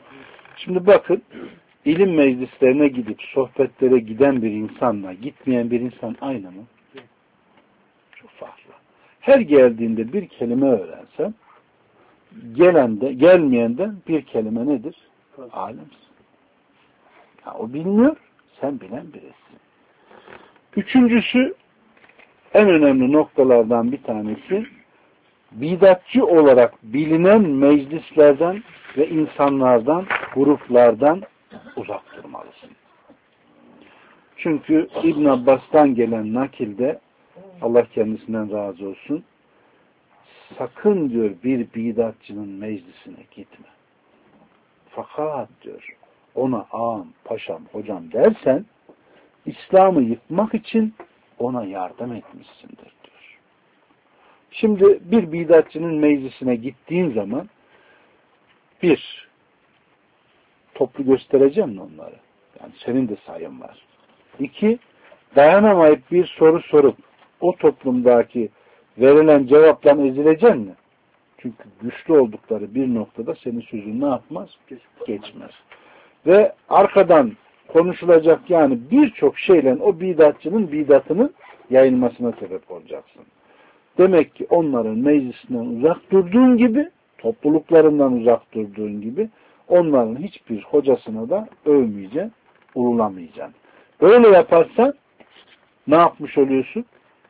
Şimdi bakın, ilim meclislerine gidip sohbetlere giden bir insanla gitmeyen bir insan aynı mı? Çok farklı. Her geldiğinde bir kelime öğrensen, gelende, gelmeyenden bir kelime nedir? Alimsin. Ya, o bilmiyor, sen bilen birisin. Üçüncüsü, en önemli noktalardan bir tanesi, bidatçı olarak bilinen meclislerden ve insanlardan, gruplardan uzak durmalısın. Çünkü İbn Abbas'tan gelen nakilde, Allah kendisinden razı olsun, sakın diyor bir bidatçının meclisine gitme. Fakat diyor, ona ağam, paşam, hocam dersen, İslam'ı yıkmak için ona yardım etmişsindir diyor. Şimdi bir bidatçının meclisine gittiğin zaman, bir, toplu göstereceğim mi onları? Yani senin de sayın var. İki, dayanamayıp bir soru sorup o toplumdaki verilen cevaptan ezileceksin mi? Çünkü güçlü oldukları bir noktada senin sözün ne yapmaz? Geçmez. Ve arkadan konuşulacak yani birçok şeyle o bidatçının bidatının yayılmasına sebep olacaksın. Demek ki onların meclisinden uzak durduğun gibi, topluluklarından uzak durduğun gibi onların hiçbir hocasına da övmeyeceksin, ululamayacaksın. Böyle yaparsan ne yapmış oluyorsun?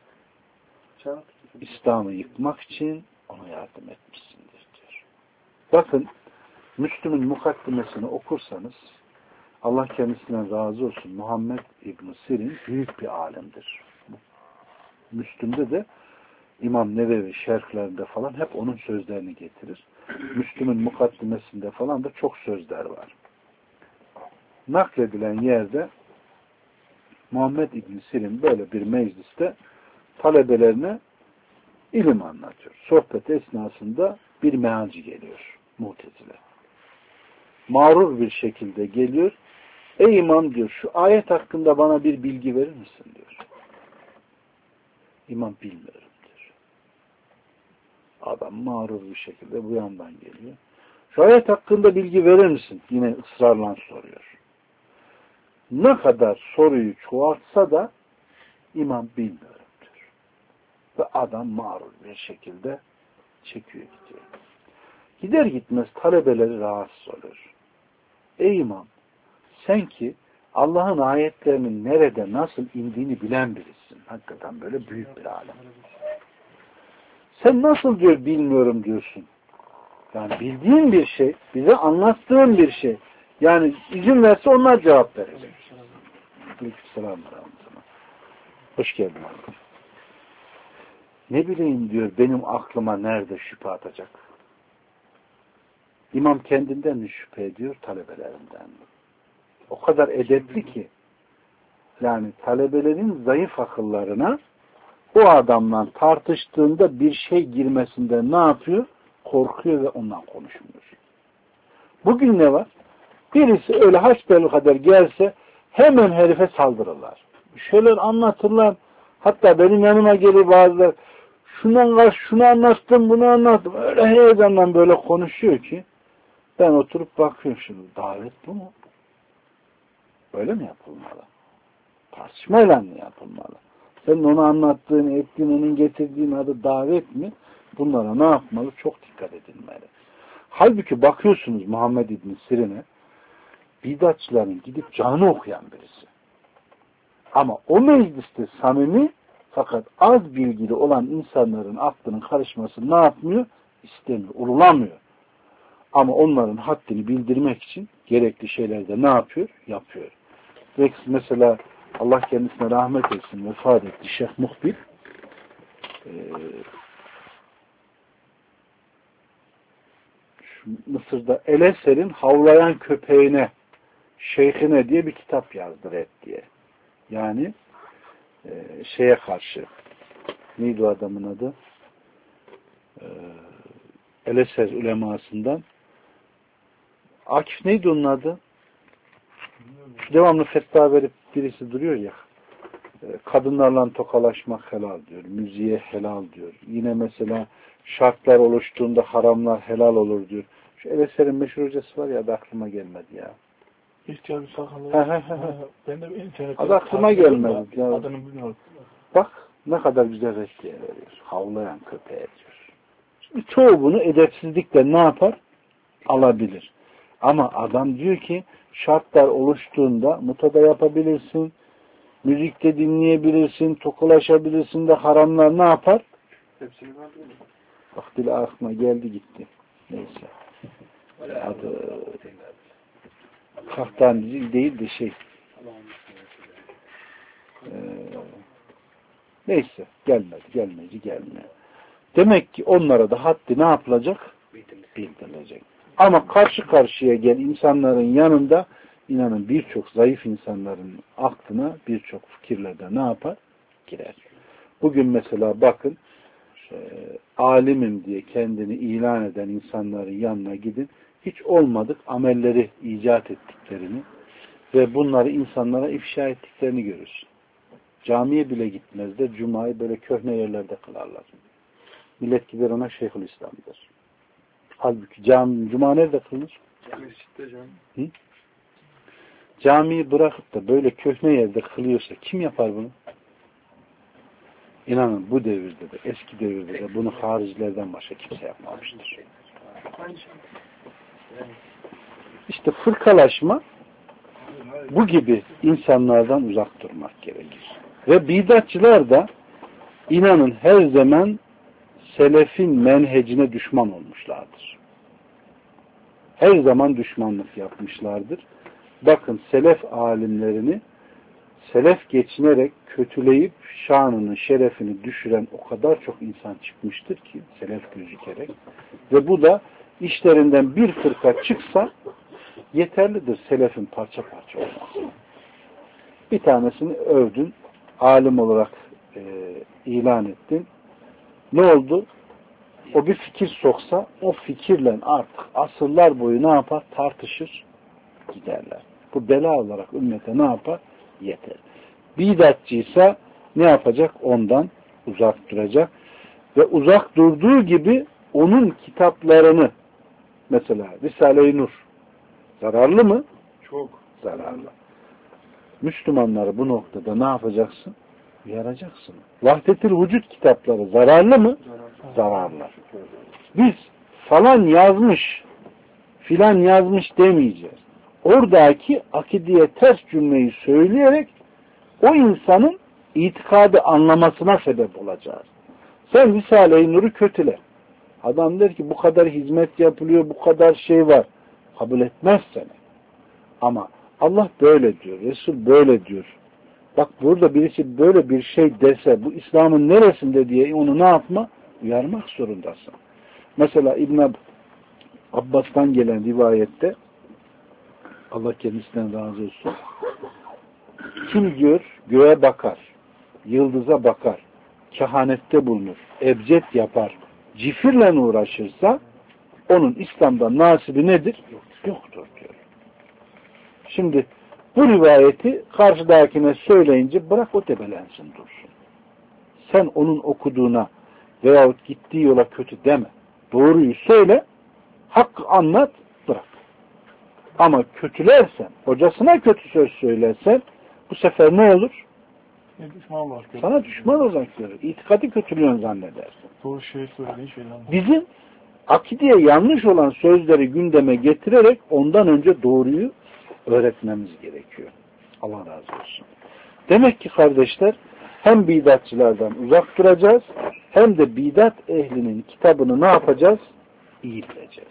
İslam'ı yıkmak için ona yardım etmişsindir diyor. Bakın, Müslüm'ün mukaddimesini okursanız, Allah kendisinden razı olsun, Muhammed İbn Sirin büyük bir alimdir. Müslüm'de de İmam Nevevi şerhlerinde falan hep onun sözlerini getirir. Müslüm'ün mukaddimesinde falan da çok sözler var. Nakledilen yerde Muhammed İbn Sirin böyle bir mecliste talebelerine ilim anlatıyor. Sohbet esnasında bir mealci geliyor. Mu'tezile. Mağrur bir şekilde geliyor. Ey imam diyor, şu ayet hakkında bana bir bilgi verir misin diyor. İmam bilmiyorum diyor. Adam mağrur bir şekilde bu yandan geliyor. Şu ayet hakkında bilgi verir misin? Yine ısrarla soruyor. Ne kadar soruyu çoğaltsa da imam bilmiyorum diyor. Ve adam mağrur bir şekilde çekiyor gidiyor. Gider gitmez talebeleri rahatsız oluyor. Ey imam, sen ki Allah'ın ayetlerinin nerede nasıl indiğini bilen birisin. Hakikaten böyle büyük bir alim. Sen nasıl diyor bilmiyorum diyorsun. Yani bildiğin bir şey, bize anlattığın bir şey. Yani izin verse onlar cevap verecek. Aleykümselam. Hoş geldin. Ne bileyim diyor, benim aklıma nerede şüphe atacak. İmam kendinden mi şüphe ediyor, talebelerinden mi? O kadar edepli ki, yani talebelerin zayıf akıllarına o adamla tartıştığında bir şey girmesinden ne yapıyor? Korkuyor ve ondan konuşmuyor. Bugün ne var? Birisi öyle hasbelkader gelse hemen herife saldırırlar. Bir şeyler anlatırlar. Hatta benim yanıma gelir bazıları, şunu, şunu anlattım, bunu anlattım. Öyle heyecanla böyle konuşuyor ki ben oturup bakıyorum şimdi. Davet bu mu? Öyle mi yapılmalı? Tartışmayla mı yapılmalı? Senin onu anlattığın, ettiğin, onun getirdiğin adı davet mi? Bunlara ne yapmalı? Çok dikkat edilmeli. Halbuki bakıyorsunuz Muhammed İbn Sirin'e, bidatçıların gidip canı okuyan birisi. Ama o mecliste samimi fakat az bilgili olan insanların aklının karışması ne yapmıyor? İstemiyor, urulamıyor. Ama onların haddini bildirmek için gerekli şeyler de ne yapıyor? Yapıyor. Mesela Allah kendisine rahmet etsin, vefat etti Şeyh Muhbil. Ee, şu Mısır'da El-Eser'in havlayan köpeğine, şeyhine diye bir kitap yazdı Red diye. Yani e, şeye karşı, neydi o adamın adı? Ee, El-Eser ulemasından Akif neydi onun adı? Devamlı fetva verip birisi duruyor ya, kadınlarla tokalaşmak helal diyor, müziğe helal diyor. Yine mesela şartlar oluştuğunda haramlar helal olur diyor. Şu Eveser'in meşhur hocası var ya, adı aklıma gelmedi ya. İhtiyar bir sakallı. He he he. Ben de internette Adı aklıma gelmedi. Ya. Adını bilmiyorum. Bak ne kadar güzel reddiye veriyor. Havlayan köpeğe diyor. Şimdi çoğu bunu edepsizlikle ne yapar? Alabilir. Ama adam diyor ki şartlar oluştuğunda mutada yapabilirsin, müzikte dinleyebilirsin, tokalaşabilirsin de haramlar ne yapar? Hepsini var değil mi? Bak dili aklıma geldi gitti. Neyse. Adı Kahtan dizi değil de şey. Ee, neyse. Gelmedi. Gelmeci gelmiyor. Demek ki onlara da haddi ne yapılacak? Bildirilecek. Ama karşı karşıya gel insanların yanında inanın birçok zayıf insanların aklına birçok fikirlerde ne yapar? Girer. Bugün mesela bakın e, alimim diye kendini ilan eden insanların yanına gidin. Hiç olmadık amelleri icat ettiklerini ve bunları insanlara ifşa ettiklerini görürsün. Camiye bile gitmezler. Cuma'yı böyle köhne yerlerde kılarlar. Millet gider ona Şeyhülislam'dır. Halbuki cami, Cuma nerede kılınır? Mescitte canım. Hı? Camiyi bırakıp da böyle köhne yerde kılıyorsa kim yapar bunu? İnanın bu devirde de, eski devirde de bunu haricilerden başka kimse yapmamıştır. İşte fırkalaşma bu gibi insanlardan uzak durmak gerekir. Ve bidatçılar da inanın her zaman selefin menhecine düşman olmuşlardır. Her zaman düşmanlık yapmışlardır. Bakın selef alimlerini selef geçinerek kötüleyip şanını, şerefini düşüren o kadar çok insan çıkmıştır ki selef gözükerek. Ve bu da işlerinden bir fırka çıksa yeterlidir selefin parça parça olması. Bir tanesini övdün, alim olarak e, ilan ettin. Ne oldu? O bir fikir soksa o fikirle artık asırlar boyu ne yapar? Tartışır, giderler. Bu bela olarak ümmete ne yapar? Yeter. Bidatçıysa ne yapacak? Ondan uzak duracak. Ve uzak durduğu gibi onun kitaplarını mesela Risale-i Nur zararlı mı? Çok. Zararlı. Müslümanları bu noktada ne yapacaksın? Uyaracaksın. Vahdet-i Vücud kitapları zararlı mı? Zararlı. Zararlı. Biz falan yazmış, filan yazmış demeyeceğiz. Oradaki akideye ters cümleyi söyleyerek o insanın itikadı anlamasına sebep olacağız. Sen Risale-i Nur'u kötüle. Adam der ki bu kadar hizmet yapılıyor, bu kadar şey var. Kabul etmez seni. Ama Allah böyle diyor, Resul böyle diyor. Bak burada birisi böyle bir şey dese bu İslam'ın neresinde diye onu ne yapma? Uyarmak zorundasın. Mesela İbn Abbas'tan gelen rivayette Allah kendisinden razı olsun. Kim diyor göğe bakar, yıldıza bakar, kehanette bulunur, ebced yapar, cifirle uğraşırsa onun İslam'da nasibi nedir? Yoktur diyor. Şimdi bu rivayeti karşıdakine söyleyince bırak o tebelensin dursun. Sen onun okuduğuna veyahut gittiği yola kötü deme. Doğruyu söyle, hakkı anlat, bırak. Ama kötülersen, hocasına kötü söz söylersen bu sefer ne olur? Ne düşman var? Sana düşman olarak görür. İtikadı kötülüyorsun zannedersin. Doğru şey söylediğin şeyler var. Bizim akideye yanlış olan sözleri gündeme getirerek ondan önce doğruyu öğretmemiz gerekiyor. Allah razı olsun. Demek ki kardeşler hem bidatçılardan uzak duracağız hem de bidat ehlinin kitabını ne yapacağız? İyi bileceğiz.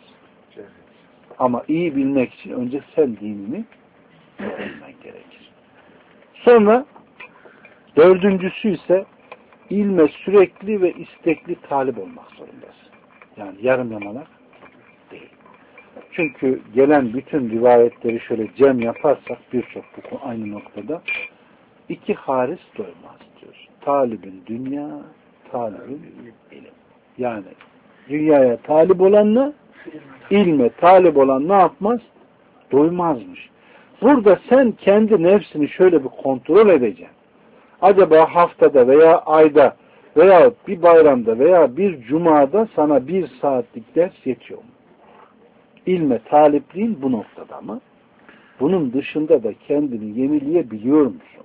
Ama iyi bilmek için önce sen dinini öğrenmen gerekir. Sonra dördüncüsü ise ilme sürekli ve istekli talip olmak zorundasın. Yani yarım yamalak değil. Çünkü gelen bütün rivayetleri şöyle cem yaparsak birçok bu aynı noktada iki haris doymaz diyor. Talibin dünya, talibin ilim. Yani dünyaya talip olanla ilme talip olan ne yapmaz? Doymazmış. Burada sen kendi nefsini şöyle bir kontrol edeceksin. Acaba haftada veya ayda veya bir bayramda veya bir cumada sana bir saatlik ders yetiyor mu? İlme talipliğin bu noktada mı? Bunun dışında da kendini yenileyebiliyor musun?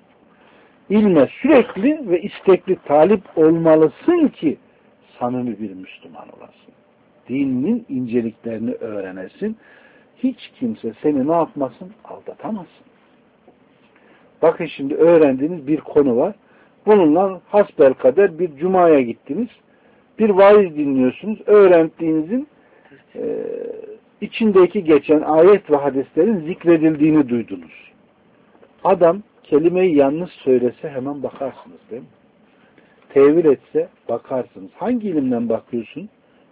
İlme sürekli ve istekli talip olmalısın ki samimi bir Müslüman olasın. Dininin inceliklerini öğrenesin. Hiç kimse seni ne yapmasın? Aldatamazsın. Bakın şimdi öğrendiğiniz bir konu var. Bununla hasbelkader bir cumaya gittiniz. Bir vaiz dinliyorsunuz. Öğrendiğinizin e, içindeki geçen ayet ve hadislerin zikredildiğini duydunuz. Adam kelimeyi yanlış söylese hemen bakarsınız değil mi? Tevil etse bakarsınız. Hangi ilimden bakıyorsun?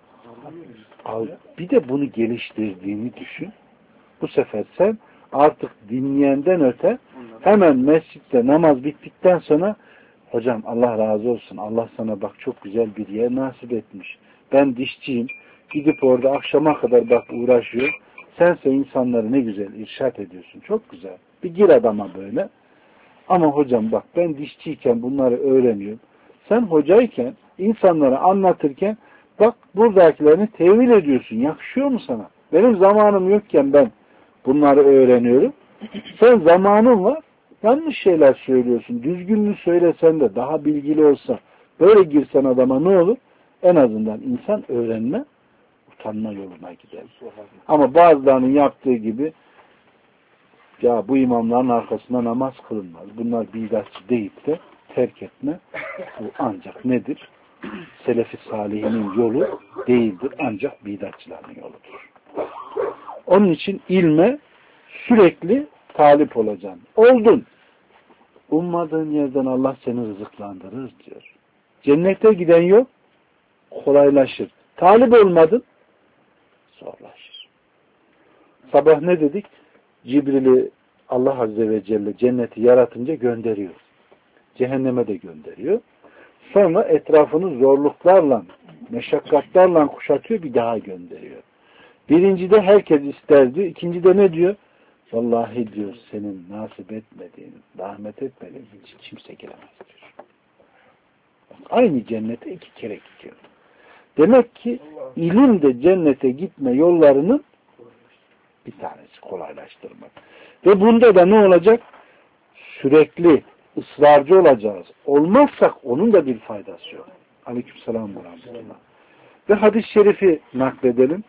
Al. Bir de bunu geliştirdiğini düşün. Bu sefer sen artık dinleyenden öte hemen mescitte namaz bittikten sonra hocam Allah razı olsun. Allah sana bak çok güzel bir yer nasip etmiş. Ben dişçiyim. Gidip orada akşama kadar bak uğraşıyor. Sense insanları ne güzel irşat ediyorsun. Çok güzel. Bir gir adama böyle. Ama hocam bak ben dişçiyken bunları öğreniyorum. Sen hocayken insanlara anlatırken bak buradakilerini tevil ediyorsun. Yakışıyor mu sana? Benim zamanım yokken ben bunları öğreniyorum. Sen zamanın var. Yanlış şeyler söylüyorsun. Düzgününü söylesen de daha bilgili olsa böyle girsen adama ne olur? En azından insan öğrenme, utanma yoluna gider. Ama bazılarının yaptığı gibi ya bu imamların arkasında namaz kılınmaz. Bunlar bidatçı deyip de terk etme. Bu ancak nedir? Selefi salihinin yolu değildir. Ancak bidatçıların yoludur. Onun için ilme sürekli talip olacaksın. Oldun. Ummadığın yerden Allah seni rızıklandırır diyor. Cennete giden yok. Kolaylaşır. Talip olmadın. Zorlaşır. Sabah ne dedik? Cibril'i Allah Azze ve Celle cenneti yaratınca gönderiyor. Cehenneme de gönderiyor. Sonra etrafını zorluklarla, meşakkatlarla kuşatıyor, bir daha gönderiyor. Birincide herkes ister diyor. İkincide ne diyor? Vallahi diyor senin nasip etmediğin, rahmet etmediğin hiç kimse giremez diyor. Aynı cennete iki kere gidiyor. Demek ki ilim de cennete gitme yollarının bir tanesi kolaylaştırmak. Ve bunda da ne olacak? Sürekli ısrarcı olacağız. Olmazsak onun da bir faydası yok. Aleykümselam ve rahmetullah. Ve hadis-i şerifi nakledelim.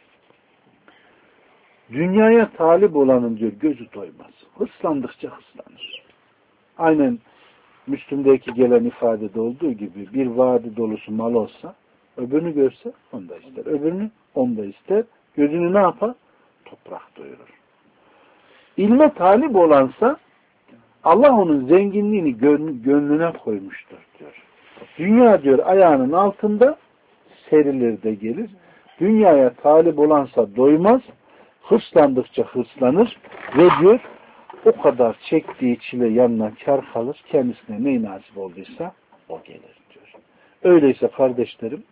Dünyaya talip olanın diyor gözü doymaz. Hırslandıkça hırslanır. Aynen Müslüm'deki gelen ifadede olduğu gibi bir vadi dolusu mal olsa öbürünü görse onu da ister. Öbürünü onu da ister. Gözünü ne yapar? Toprak doyurur. İlme talip olansa Allah onun zenginliğini gönlüne koymuştur diyor. Dünya diyor ayağının altında serilir de gelir. Dünyaya talip olansa doymaz. Hırslandıkça hırslanır ve diyor o kadar çektiği çile yanına kar kalır. Kendisine ne nasip olduysa o gelir diyor. Öyleyse kardeşlerim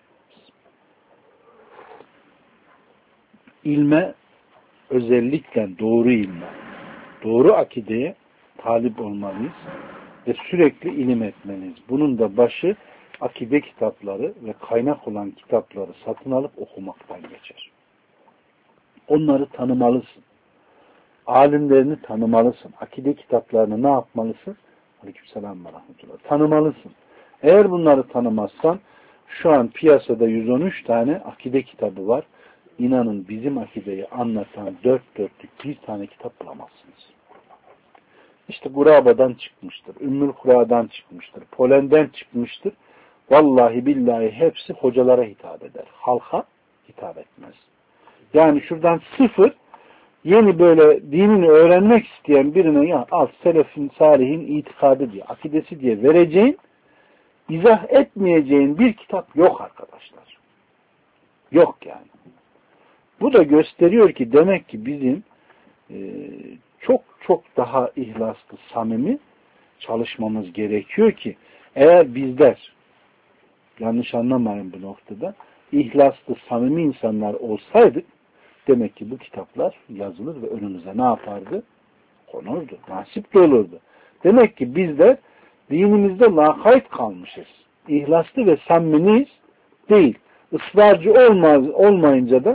ilme özellikle doğru ilme, doğru akideye talip olmalıyız ve sürekli ilim etmeliyiz. Bunun da başı akide kitapları ve kaynak olan kitapları satın alıp okumaktan geçer. Onları tanımalısın. Alimlerini tanımalısın. Akide kitaplarını ne yapmalısın? Aleykümselam ve rahmetullah. Tanımalısın. Eğer bunları tanımazsan şu an piyasada yüz on üç tane akide kitabı var. İnanın bizim akideyi anlatan dört dörtlük bir tane kitap bulamazsınız. İşte Guraba'dan çıkmıştır. Ümmül Kura'dan çıkmıştır. Polen'den çıkmıştır. Vallahi billahi hepsi hocalara hitap eder. Halka hitap etmez. Yani şuradan sıfır yeni böyle dinini öğrenmek isteyen birine ya al selefin salihin itikadı diye, akidesi diye vereceğin, izah etmeyeceğin bir kitap yok arkadaşlar. Yok yani. Bu da gösteriyor ki demek ki bizim e, çok çok daha ihlaslı, samimi çalışmamız gerekiyor ki eğer bizler yanlış anlamayın bu noktada ihlaslı, samimi insanlar olsaydık demek ki bu kitaplar yazılır ve önümüze ne yapardı? Konurdu. Nasip de olurdu. Demek ki bizler dinimizde lakayt kalmışız. İhlaslı ve samimiyiz değil. Israrcı olmaz, olmayınca da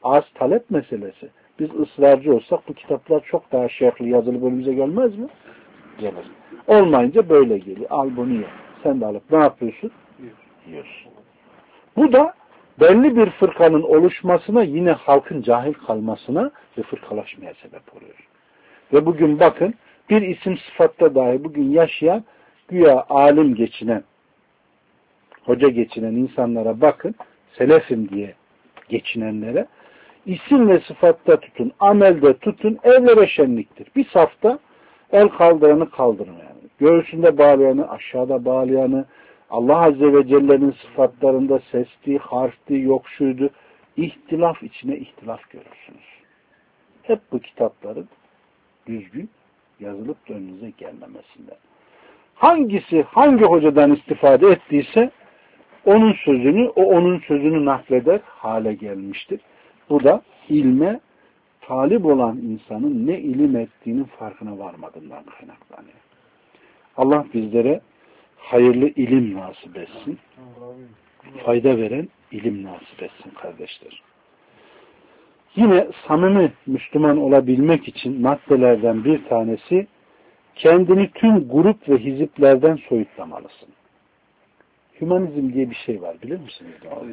az talep meselesi. Biz ısrarcı olsak bu kitaplar çok daha şerhli yazılı bölümümüze gelmez mi? Gelir. Olmayınca böyle geliyor. Al bunu ye. Sen de alıp ne yapıyorsun? Yiyorsun. Bu da belli bir fırkanın oluşmasına, yine halkın cahil kalmasına ve fırkalaşmaya sebep oluyor. Ve bugün bakın, bir isim sıfatta dahi bugün yaşayan, güya alim geçinen, hoca geçinen insanlara bakın, selefim diye geçinenlere, isim ve sıfatta tutun, amelde tutun, evlere şenliktir. Bir safta el kaldıranı kaldırmayanı, göğsünde bağlayanı, aşağıda bağlayanı, Allah Azze ve Celle'nin sıfatlarında sesli, harfli, yok şuydu, ihtilaf içine ihtilaf görürsünüz. Hep bu kitapların düzgün yazılıp da önünüze gelmemesinden. Hangisi hangi hocadan istifade ettiyse onun sözünü, o onun sözünü nakleder hale gelmiştir. Bu da ilme talip olan insanın ne ilim ettiğinin farkına varmadığından kaynaklanıyor. Allah bizlere hayırlı ilim nasip etsin. Fayda veren ilim nasip etsin kardeşler. Yine samimi Müslüman olabilmek için maddelerden bir tanesi, kendini tüm grup ve hiziplerden soyutlamalısın. Hümanizm diye bir şey var, bilir misiniz?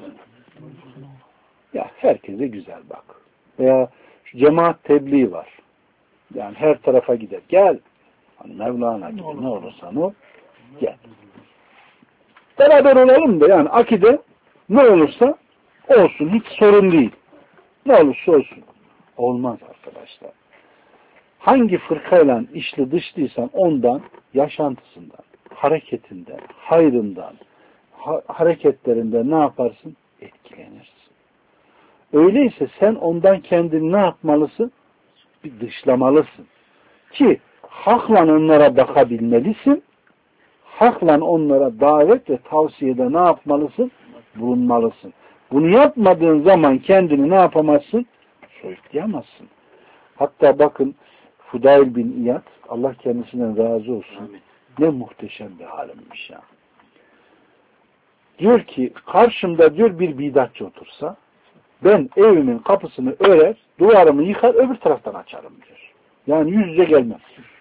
Ya herkese güzel bak. Veya şu cemaat tebliği var. Yani her tarafa gider. Gel. Hani Mevlana gibi ne olursan ol. Gel. Beraber olalım da yani akide ne olursa olsun. Hiç sorun değil. Ne olursa olsun. Olmaz arkadaşlar. Hangi fırkayla içli dışlıysan ondan, yaşantısından, hareketinden, hayrından, ha hareketlerinden ne yaparsın? Etkilenirsin. Öyleyse sen ondan kendini ne yapmalısın? Bir dışlamalısın. Ki hakla onlara bakabilmelisin. Hakla onlara davet ve tavsiyede ne yapmalısın? Bulunmalısın. Bunu yapmadığın zaman kendini ne yapamazsın? Soyutlayamazsın. Hatta bakın Fudayl bin İyad, Allah kendisinden razı olsun. Amin. Ne muhteşem bir halimmiş ya. Diyor ki karşımda diyor bir bidatçı otursa ben evimin kapısını örer, duvarımı yıkar, öbür taraftan açarım diyor. Yani yüz yüze gelmem.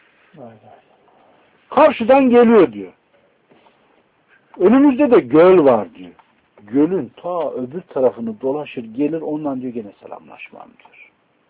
Karşıdan geliyor diyor. Önümüzde de göl var diyor. Gölün ta öbür tarafını dolaşır gelir, ondan diyor gene selamlaşmam diyor.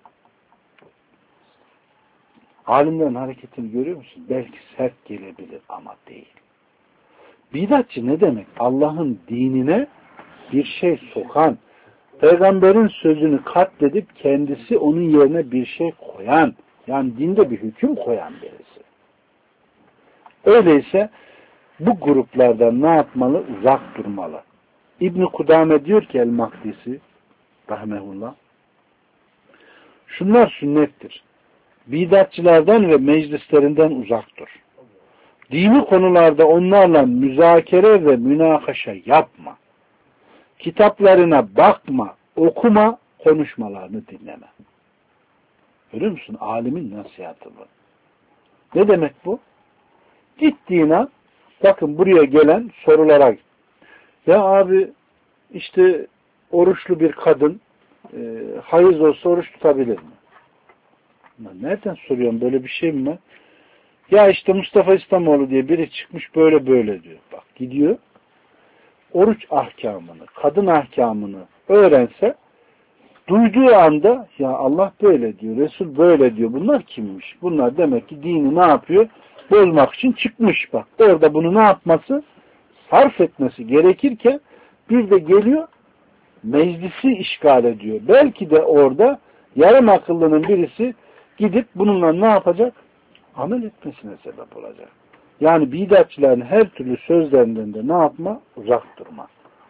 Alimlerin hareketini görüyor musun? Belki sert gelebilir ama değil. Bidatçı ne demek? Allah'ın dinine bir şey sokan, peygamberin sözünü katledip kendisi onun yerine bir şey koyan, yani dinde bir hüküm koyan birisi. Öyleyse bu gruplardan ne yapmalı? Uzak durmalı. İbn-i Kudame diyor ki El-Makdisi rahmetullah, şunlar sünnettir. Bidatçılardan ve meclislerinden uzak dur. Dini konularda onlarla müzakere ve münakaşa yapma. Kitaplarına bakma, okuma, konuşmalarını dinleme. Görüyor musun? Alimin nasihatı bu. Ne demek bu? Gittiğine, bakın buraya gelen sorulara, ya abi işte oruçlu bir kadın e, hayız olsa oruç tutabilir mi? Nereden soruyorum, böyle bir şey mi? Ya işte Mustafa İslamoğlu diye biri çıkmış böyle böyle diyor. Bak gidiyor, oruç ahkamını, kadın ahkamını öğrense, duyduğu anda ya Allah böyle diyor, Resul böyle diyor. Bunlar kimmiş? Bunlar demek ki dini ne yapıyor? Bozmak için çıkmış bak. Orada bunu ne yapması? Sarf etmesi gerekirken bir de geliyor meclisi işgal ediyor. Belki de orada yarım akıllının birisi gidip bununla ne yapacak? Amel etmesine sebep olacak. Yani bidatçıların her türlü sözlerinden de ne yapma? Uzak durma.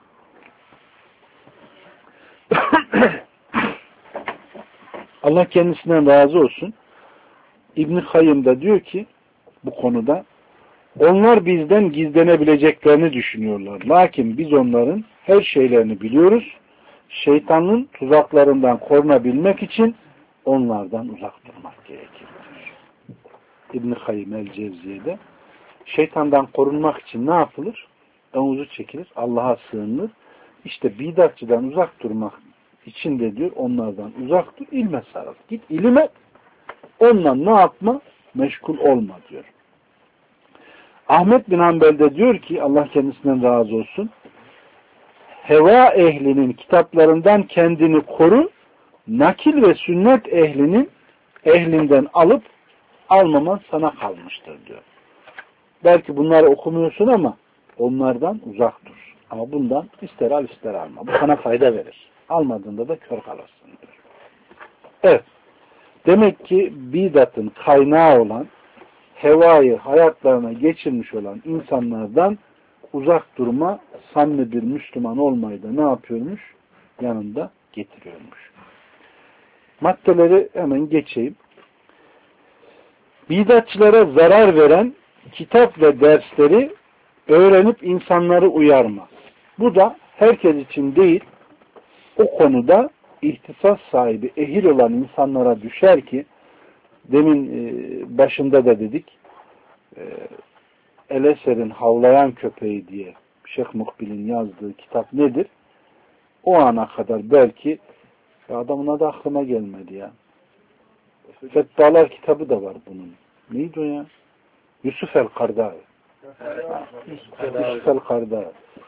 Allah kendisinden razı olsun. İbn-i Kayyım da diyor ki bu konuda, onlar bizden gizlenebileceklerini düşünüyorlar. Lakin biz onların her şeylerini biliyoruz. Şeytanın tuzaklarından korunabilmek için onlardan uzak durmak gerekir. İbn-i Kayyım el-Cevziye'de şeytandan korunmak için ne yapılır? Omuzu çekilir, Allah'a sığınılır. İşte bidatçıdan uzak durmak içinde diyor onlardan uzak dur, ilme sarıl. Git ilim et. Ondan ne yapma? Meşgul olma diyor. Ahmet bin Hanbel de diyor ki Allah kendisinden razı olsun. Heva ehlinin kitaplarından kendini koru, nakil ve sünnet ehlinin ehlinden alıp almaman sana kalmıştır diyor. Belki bunları okumuyorsun ama onlardan uzak dur. Ama bundan ister al ister alma. Bu sana fayda verir. Almadığında da kör kalırsın diyor. Evet. Demek ki bidatın kaynağı olan, hevayı hayatlarına geçirmiş olan insanlardan uzak durma, samimi bir Müslüman olmayı da ne yapıyormuş? Yanında getiriyormuş. Maddeleri hemen geçeyim. Bidatçılara zarar veren kitap ve dersleri öğrenip insanları uyarma. Bu da herkes için değil, o konuda ihtisas sahibi, ehil olan insanlara düşer ki, demin başında da dedik, El-Eser'in Havlayan Köpeği diye Şeyh Mukbil'in yazdığı kitap nedir? O ana kadar belki adamın adı aklıma gelmedi ya. Fetvalar kitabı da var bunun. Neydi o ya? Yusuf el-Kardavi. Yusuf el-Kardavi.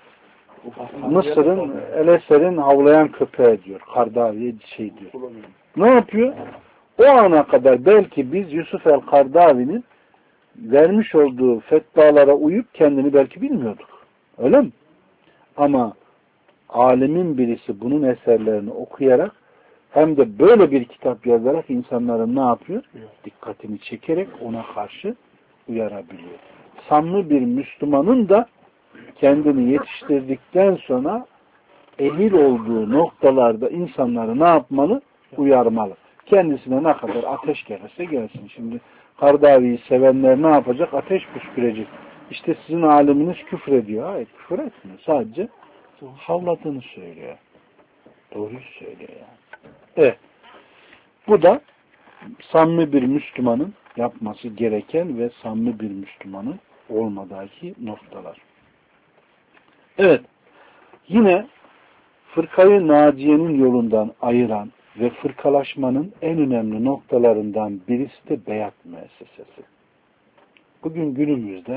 Mısır'ın El-Eser'in Havlayan Köpeği diyor. Kardavi'ye şey diyor. Ne yapıyor? O ana kadar belki biz Yusuf el-Kardavi'nin vermiş olduğu fetvalara uyup kendini belki bilmiyorduk. Öyle mi? Ama alemin birisi bunun eserlerini okuyarak hem de böyle bir kitap yazarak insanların ne yapıyor? Dikkatini çekerek ona karşı uyarabiliyor. Samimi bir Müslümanın da kendini yetiştirdikten sonra ehil olduğu noktalarda insanları ne yapmalı? Uyarmalı. Kendisine ne kadar ateş gelirse gelsin. Şimdi Kardavi'yi sevenler ne yapacak? Ateş püskürecek. İşte sizin aliminiz küfrediyor. Hayır, küfür etmiyor. Sadece havladığını söylüyor. Doğruyu söylüyor yani. Evet. Bu da samimi bir Müslümanın yapması gereken ve samimi bir Müslümanın olmadaki noktalar. Evet. Yine fırkayı naciyenin yolundan ayıran ve fırkalaşmanın en önemli noktalarından birisi de beyat müessesesi. Bugün günümüzde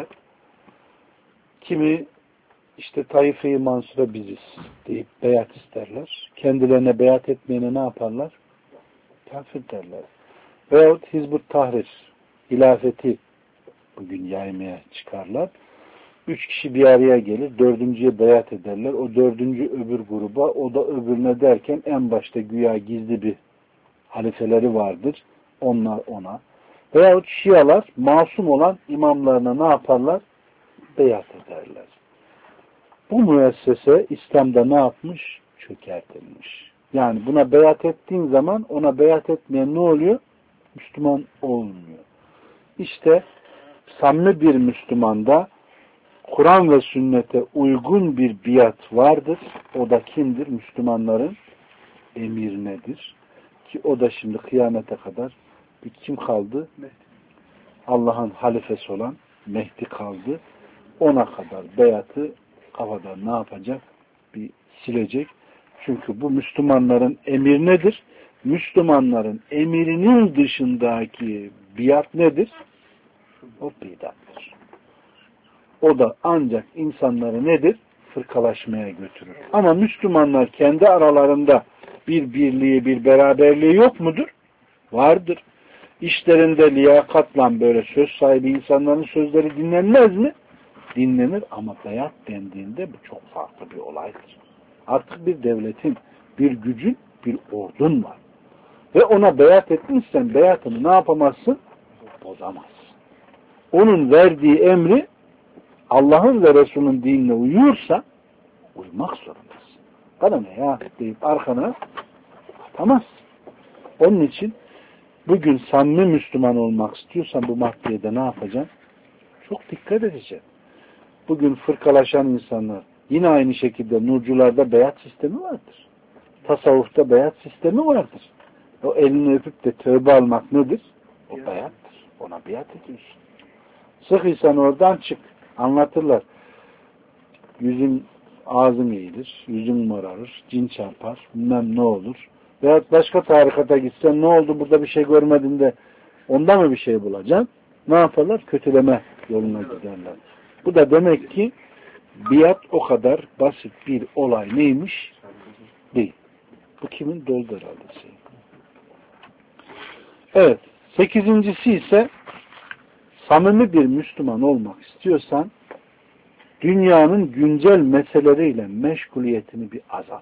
kimi işte Taife-i Mansur'a biziz deyip beyat isterler. Kendilerine beyat etmeyene ne yaparlar? Kafir derler. Veyahut Hizb-ut Tahrir, hilafeti bugün yaymaya çıkarlar. Üç kişi bir araya gelir, dördüncüye beyat ederler. O dördüncü öbür gruba, o da öbürüne derken en başta güya gizli bir halifeleri vardır. Onlar ona. Veyahut Şialar masum olan imamlarına ne yaparlar? Beyat ederler. Bu müessese İslam'da ne yapmış? Çökertilmiş. Yani buna beyat ettiğin zaman ona beyat etmeyen ne oluyor? Müslüman olmuyor. İşte samimi bir Müslümanda Kur'an ve sünnete uygun bir biat vardır. O da kimdir? Müslümanların emirnedir. Ki o da şimdi kıyamete kadar bir kim kaldı? Allah'ın halifesi olan Mehdi kaldı. Ona kadar beyatı kafadan ne yapacak? Bir silecek. Çünkü bu Müslümanların emir nedir? Müslümanların emirinin dışındaki biat nedir? O bidattır. O da ancak insanları nedir? Fırkalaşmaya götürür. Ama Müslümanlar kendi aralarında bir birliği, bir beraberliği yok mudur? Vardır. İşlerinde liyakatla böyle söz sahibi insanların sözleri dinlenmez mi? Dinlenir ama beyat dendiğinde bu çok farklı bir olaydır. Artık bir devletin, bir gücün, bir ordun var. Ve ona beyat etmişsen beyatını ne yapamazsın? Bozamazsın. Onun verdiği emri Allah'ın ve Resul'ün dinine uyuyorsa uymak zorundasın. Bana ne ya deyip arkana atamazsın. Onun için bugün samimi Müslüman olmak istiyorsan bu maddeye de ne yapacaksın? Çok dikkat edeceksin. Bugün fırkalaşan insanlar yine aynı şekilde nurcularda beyat sistemi vardır. Tasavvufta beyat sistemi vardır. O elini öpüp de tövbe almak nedir? O beyattır. Ona beyat ediyorsun. Sıkıysan oradan çık. Anlatırlar. Yüzün ağzın eğilir, yüzün morarır, cin çarpar, bilmem ne olur. Veyahut başka tarikata gitsen ne oldu burada bir şey görmedin de onda mı bir şey bulacaksın? Ne yaparlar? Kötüleme yoluna giderler. Bu da demek ki biat o kadar basit bir olay neymiş? Değil. Bu kimin? Doldu herhalde şey. Evet. Sekizincisi ise samimi bir Müslüman olmak istiyorsan dünyanın güncel meseleleriyle meşguliyetini bir azalt.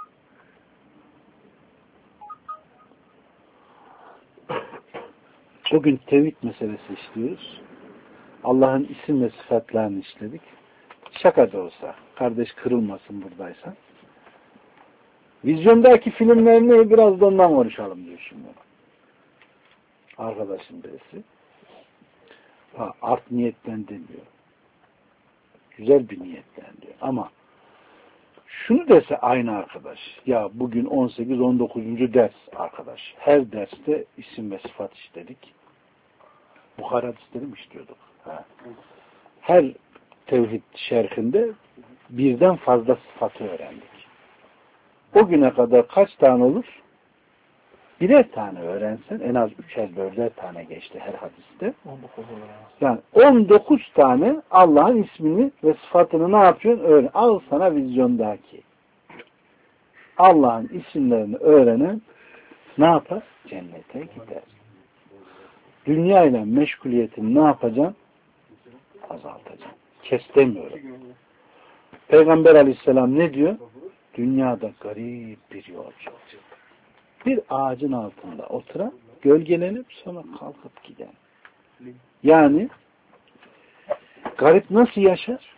Bugün tevhid meselesi işliyoruz. Allah'ın isim ve sıfatlarını işledik. Şaka da olsa, kardeş kırılmasın buradaysan. Vizyondaki filmler ne? Biraz da ondan konuşalım diyor şimdi. Arkadaşım birisi. Ha, art niyetten demiyor. Güzel bir niyetten diyor. Ama şunu dese aynı arkadaş. Ya bugün on sekiz on dokuzuncu ders arkadaş. Her derste isim ve sıfat işledik. Bukhara hadisleri mi işliyorduk? Ha. Her tevhid şerhinde birden fazla sıfatı öğrendik. O güne kadar kaç tane olur? Birer tane öğrensen en az üçer dörder tane geçti her hadiste. on dokuz Yani on dokuz tane Allah'ın ismini ve sıfatını ne yapıyorsun? Öğren. Al sana vizyondaki. Allah'ın isimlerini öğrenen ne yapar? Cennete gider. Dünya ile meşguliyetini ne yapacaksın? Azaltacaksın. Kes demiyorum. Peygamber aleyhisselam ne diyor? Dünyada garip bir yolcu. Bir ağacın altında oturan, gölgelenip sonra kalkıp giden. Yani garip nasıl yaşar?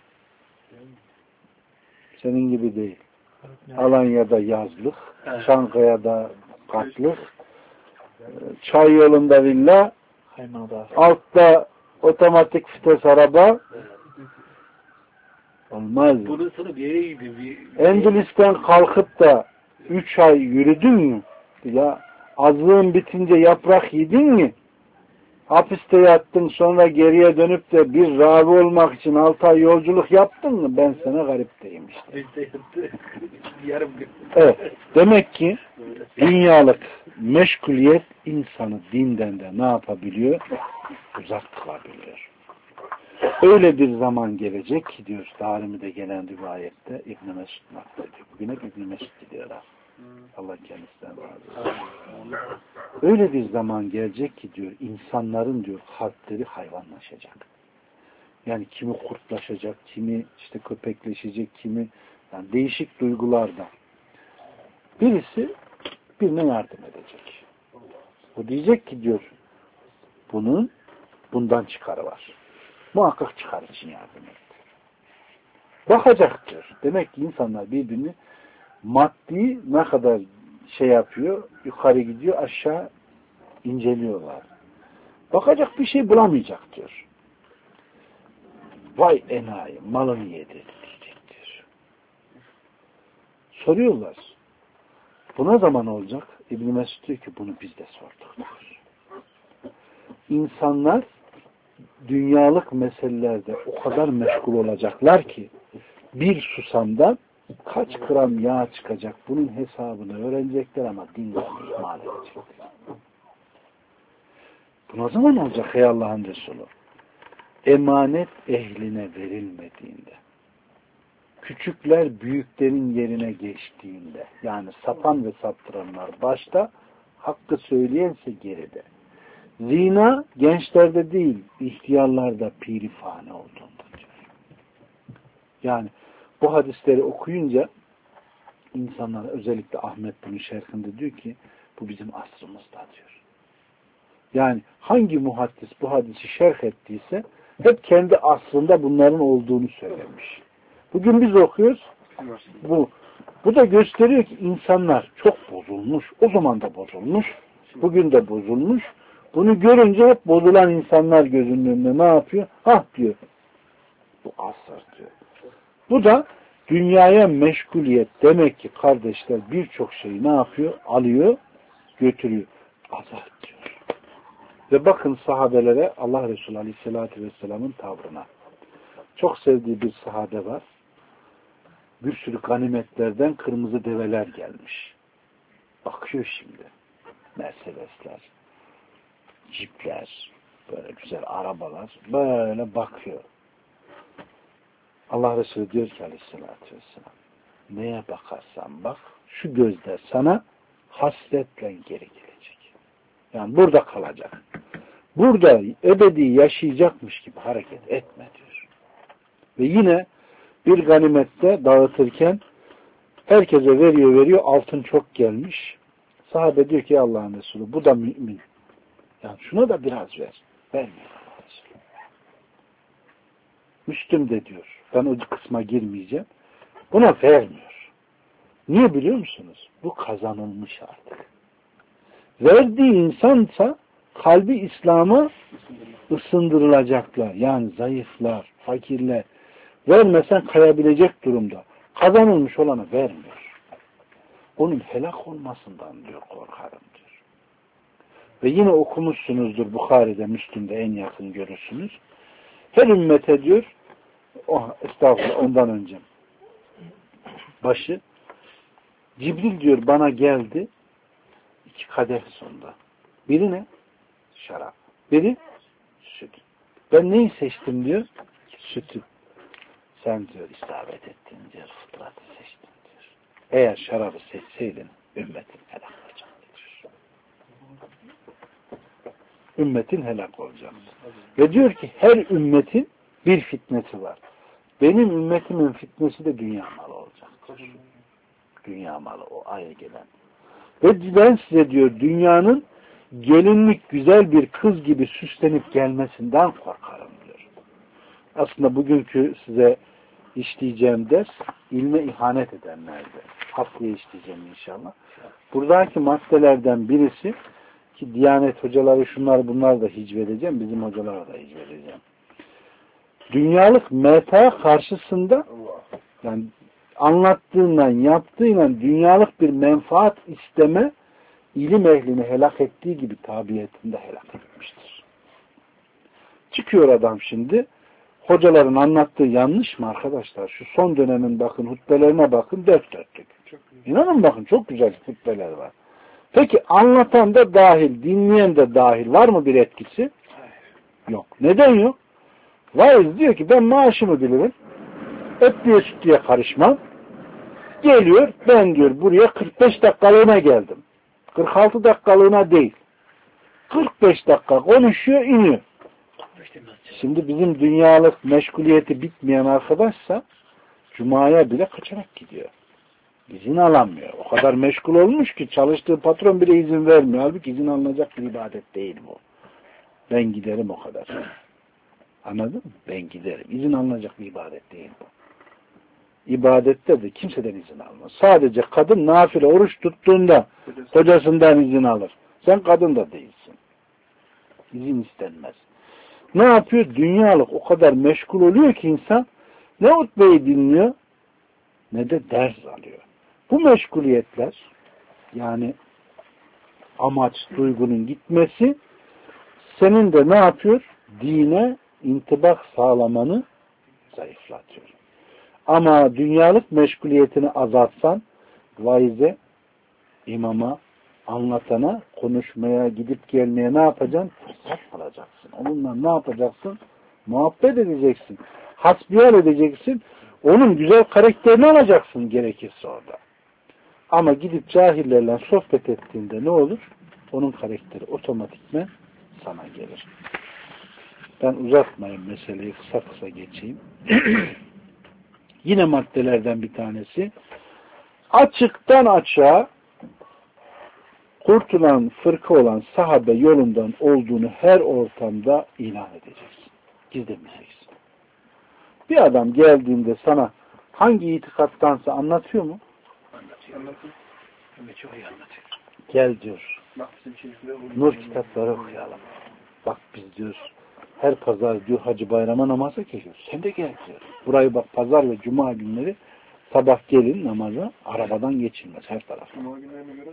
Senin gibi değil. Alanya'da yazlık, Çankaya'da katlık, çay yolunda villa, altta otomatik vites araba. Olmaz. Endülüs'ten kalkıp da üç ay yürüdün mü? Ya azlığın bitince yaprak yedin mi? Hapiste yattın sonra geriye dönüp de bir ravi olmak için altı ay yolculuk yaptın mı? Ben sana garip diyeyim işte. Evet. Demek ki dünyalık meşguliyet insanı dinden de ne yapabiliyor? Uzak kılabiliyor. Öyle bir zaman gelecek ki diyor Darimi'de gelen rivayette İbn-i Mesud naklediyor. Bugün hep İbn-i Mesud gidiyorlar. Allah kendisinden razı olsun. Öyle bir zaman gelecek ki diyor insanların diyor kalpleri hayvanlaşacak. Yani kimi kurtlaşacak, kimi işte köpekleşecek, kimi yani değişik duygularda. Birisi birine yardım edecek. O diyecek ki diyor bunun bundan çıkarı var. Muhakkak çıkar için yardım etti. Bakacak diyor. Demek ki insanlar birbirini maddi ne kadar şey yapıyor, yukarı gidiyor, aşağı inceliyorlar. Bakacak bir şey bulamayacak diyor. Vay enayi, malını yedi diyecektir. Soruyorlar. Bu ne zaman olacak? İbn-i Mesud diyor ki bunu biz de sorduk diyor. İnsanlar dünyalık meselelerde o kadar meşgul olacaklar ki bir susamdan kaç gram yağ çıkacak bunun hesabını öğrenecekler ama dinden ihmal edecekler. Bu ne zaman olacak ey Allah'ın Resulü? Emanet ehline verilmediğinde, küçükler büyüklerin yerine geçtiğinde, yani sapan ve saptıranlar başta, hakkı söyleyense geride. Zina gençlerde değil, ihtiyarlarda pirifane olduğunda diyor. Yani bu hadisleri okuyunca insanlar özellikle Ahmet bunun şerhinde diyor ki bu bizim asrımızda diyor. Yani hangi muhaddis bu hadisi şerh ettiyse hep kendi asrında bunların olduğunu söylemiş. Bugün biz okuyoruz. Bu bu da gösteriyor ki insanlar çok bozulmuş. O zaman da bozulmuş. Bugün de bozulmuş. Bunu görünce hep bozulan insanlar gözünün önünde ne yapıyor? Hah diyor. Bu asır diyor. Bu da dünyaya meşguliyet demek ki kardeşler birçok şeyi ne yapıyor? Alıyor, götürüyor. Azaltıyor. Ve bakın sahabelere Allah Resulü Aleyhisselatü Vesselam'ın tavrına. Çok sevdiği bir sahabe var. Bir sürü ganimetlerden kırmızı develer gelmiş. Bakıyor şimdi. Mercedesler, cipler, böyle güzel arabalar, böyle bakıyor. Allah Resulü diyor ki aleyhissalatü vesselam, neye bakarsan bak, şu gözler sana hasretle geri gelecek. Yani burada kalacak. Burada ebedi yaşayacakmış gibi hareket etme diyor. Ve yine bir ganimette dağıtırken herkese veriyor veriyor, altın çok gelmiş. Sahabe diyor ki Allah'ın Resulü, bu da mümin. Yani şuna da biraz ver. Vermiyor Allah'ın Resulü. Müslüm de diyor. Ben o kısma girmeyeceğim. Buna vermiyor. Niye biliyor musunuz? Bu kazanılmış artık. Verdiği insansa kalbi İslam'a ısındırılacaklar. Yani zayıflar, fakirler. Vermesen kayabilecek durumda. Kazanılmış olanı vermiyor. Onun helak olmasından diyor korkarım diyor. Ve yine okumuşsunuzdur Bukhari'de, Müslüm'de en yakın görürsünüz. Her ümmete diyor, oh, estağfurullah ondan önce başı Cibril diyor bana geldi iki kadeh sonunda. Biri ne? Şarap. Biri süt. Ben neyi seçtim diyor? Sütü. Sen diyor isabet ettin diyor, fıtratı seçtin diyor. Eğer şarabı seçseydin ümmetin helak olacaktı diyor. Ümmetin helak olacaktı. Ve diyor ki her ümmetin bir fitnesi var. Benim ümmetimin fitnesi de dünya malı olacaktır. Dünya malı o aya gelen. Ve ben size diyor dünyanın gelinlik güzel bir kız gibi süslenip gelmesinden korkarım diyor. Aslında bugünkü size işleyeceğim ders ilme ihanet edenlerde. Haftaya işleyeceğim inşallah. Buradaki maddelerden birisi ki Diyanet hocaları şunlar bunlar da hicvedeceğim. Bizim hocalara da hicvedeceğim. Dünyalık meta karşısında yani anlattığından yaptığıyla dünyalık bir menfaat isteme ilim ehlini helak ettiği gibi tabiatında helak etmiştir. Çıkıyor adam şimdi hocaların anlattığı yanlış mı arkadaşlar? Şu son dönemin bakın hutbelerine bakın dört dörtlük. İnanın bakın çok güzel hutbeler var. Peki anlatan da dahil, dinleyen de dahil var mı bir etkisi? Yok. Neden yok? Vaiz diyor ki ben maaşımı bilirim. Etliye sütlüye karışmam. Geliyor ben diyor buraya kırk beş dakikalığına geldim. kırk altı dakikalığına değil. kırk beş dakika konuşuyor iniyor. Şimdi bizim dünyalık meşguliyeti bitmeyen arkadaşsa Cuma'ya bile kaçarak gidiyor. İzin alamıyor. O kadar meşgul olmuş ki çalıştığı patron bile izin vermiyor. Halbuki izin alınacak bir ibadet değil bu. Ben giderim o kadar. Anladın mı? Ben giderim. İzin alınacak bir ibadet değil bu. İbadette de kimseden izin almaz. Sadece kadın nafile oruç tuttuğunda kocasından izin alır. Sen kadın da değilsin. İzin istenmez. Ne yapıyor? Dünyalık o kadar meşgul oluyor ki insan ne hutbeyi dinliyor ne de ders alıyor. Bu meşguliyetler yani amaç, duygunun gitmesi senin de ne yapıyor? Dine intibak sağlamanı zayıflatıyor. Ama dünyalık meşguliyetini azaltsan vaize, imama, anlatana, konuşmaya, gidip gelmeye ne yapacaksın? Fırsat alacaksın. Onunla ne yapacaksın? Muhabbet edeceksin. Hasbihal edeceksin. Onun güzel karakterini alacaksın gerekirse orada. Ama gidip cahillerle sohbet ettiğinde ne olur? Onun karakteri otomatikmen sana gelir. Ben uzatmayayım meseleyi, kısa kısa geçeyim. Yine maddelerden bir tanesi açıktan açığa kurtulan fırka olan sahabe yolundan olduğunu her ortamda ilan edeceksin. Gizlemeyeceksin. Bir adam geldiğinde sana hangi itikattansa anlatıyor mu? Anlatıyor. Anlatıyor. Evet, çok iyi anlatıyor. Gel diyor. Nur kitapları okuyalım. Bak biz diyor her pazar diyor Hacı Bayram'a namaza geliyoruz. Sen de gel diyor. Burayı bak pazar ve cuma günleri sabah gelin namaza arabadan geçilmez her taraf. Cuma günlerine göre de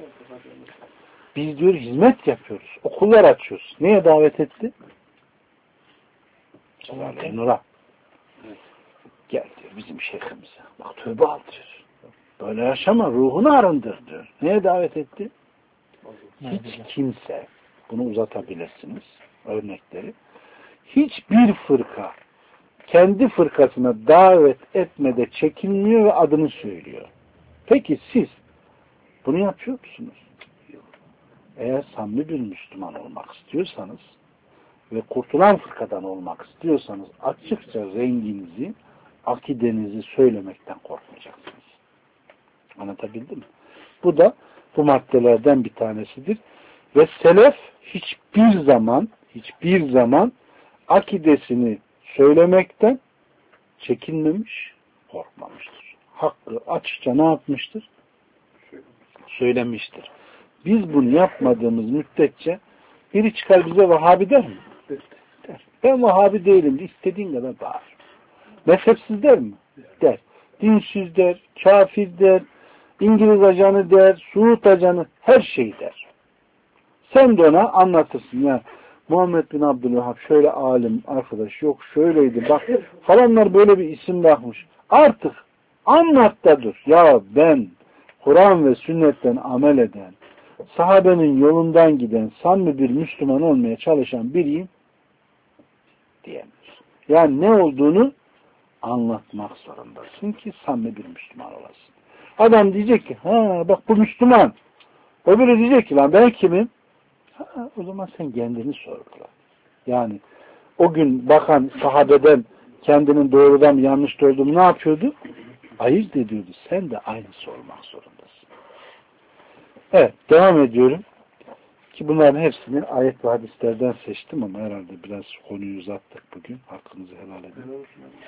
biz diyor hizmet yapıyoruz. Okullar açıyoruz. Neye davet etti? Nur'a. Gel diyor bizim şeyhimize. Bak tövbe al diyor. Böyle yaşama, ruhunu arındır diyor. Neye davet etti? Hiç kimse, bunu uzatabilirsiniz örnekleri, hiçbir fırka kendi fırkasına davet etmede çekinmiyor ve adını söylüyor. Peki siz bunu yapıyor musunuz? Eğer samimi bir Müslüman olmak istiyorsanız ve kurtulan fırkadan olmak istiyorsanız açıkça renginizi, akidenizi söylemekten korkmayacaksınız. Anlatabildim mi? Bu da bu maddelerden bir tanesidir. Ve selef hiçbir zaman hiçbir zaman akidesini söylemekten çekinmemiş, korkmamıştır. Hakkı açıkça ne yapmıştır? Söylemiştir. Biz bunu yapmadığımız müddetçe biri çıkar bize Vahabi der mi? Der. Ben Vahabi değilim. İstediğin kadar bağır. Mezhepsiz der mi? Der. Dinsiz der, kafir der, İngiliz ajanı der, Suud ajanı, her şey der. Sen de ona anlatırsın. Ya Muhammed bin Abdülvahhab şöyle alim arkadaş, yok şöyleydi bak falanlar böyle bir isim bakmış. Artık anlat da dur. Ya ben Kur'an ve sünnetten amel eden, sahabenin yolundan giden, samimi bir Müslüman olmaya çalışan biriyim diyemez. Yani ne olduğunu anlatmak zorundasın ki samimi bir Müslüman olasın. Adam diyecek ki, ha bak bu Müslüman. Öbürü diyecek ki, lan ben kimim? Ha, o zaman sen kendini sorgula. Yani o gün bakan sahabeden kendinin doğrudan mı yanlış olduğunu ne yapıyordu? Ayırt ediyordu. Sen de aynısı olmak zorundasın. Evet, devam ediyorum. Ki bunların hepsini ayet ve hadislerden seçtim ama herhalde biraz konuyu uzattık bugün. Hakkınızı helal edin.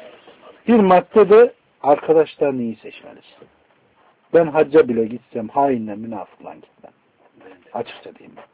Bir madde de arkadaşlar neyi seçmelisin? Ben hacca bile gitsem hainle münafıkla gitmem. Açıkça diyeyim bak.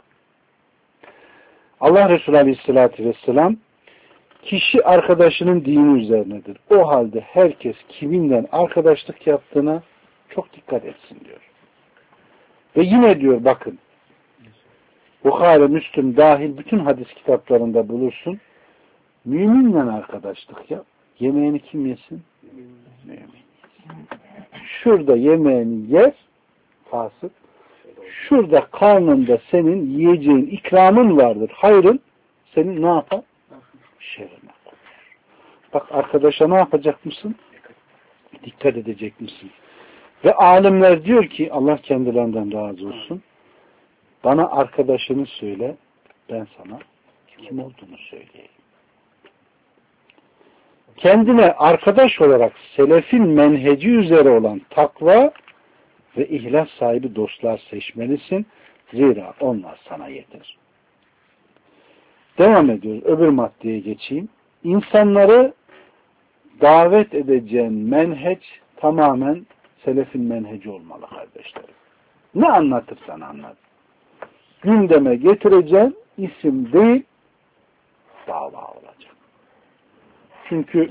Allah Resulü Aleyhisselatü Vesselam kişi arkadaşının dini üzerinedir. O halde herkes kiminle arkadaşlık yaptığına çok dikkat etsin diyor. Ve yine diyor bakın Bukhari, Müslüm dahil bütün hadis kitaplarında bulursun. Müminle arkadaşlık yap. Yemeğini kim yesin? Mümin. Şurada yemeğini yer fasık. Şurada karnında senin yiyeceğin ikramın vardır. Hayrın senin ne yapar? Şerrine koyar. Bak arkadaşa ne yapacak mısın? Dikkat edecek misin? Ve alimler diyor ki Allah kendilerinden razı olsun. Bana arkadaşını söyle, ben sana kim olduğunu söyleyeyim. Kendine arkadaş olarak selefin menheci üzere olan takva ve ihlas sahibi dostlar seçmelisin. Zira onlar sana yeter. Devam ediyoruz. Öbür maddeye geçeyim. İnsanları davet edeceğin menheç tamamen selefin menheci olmalı kardeşlerim. Ne anlatırsan anlat. Gündeme getireceğin isim değil, dava olacak. Çünkü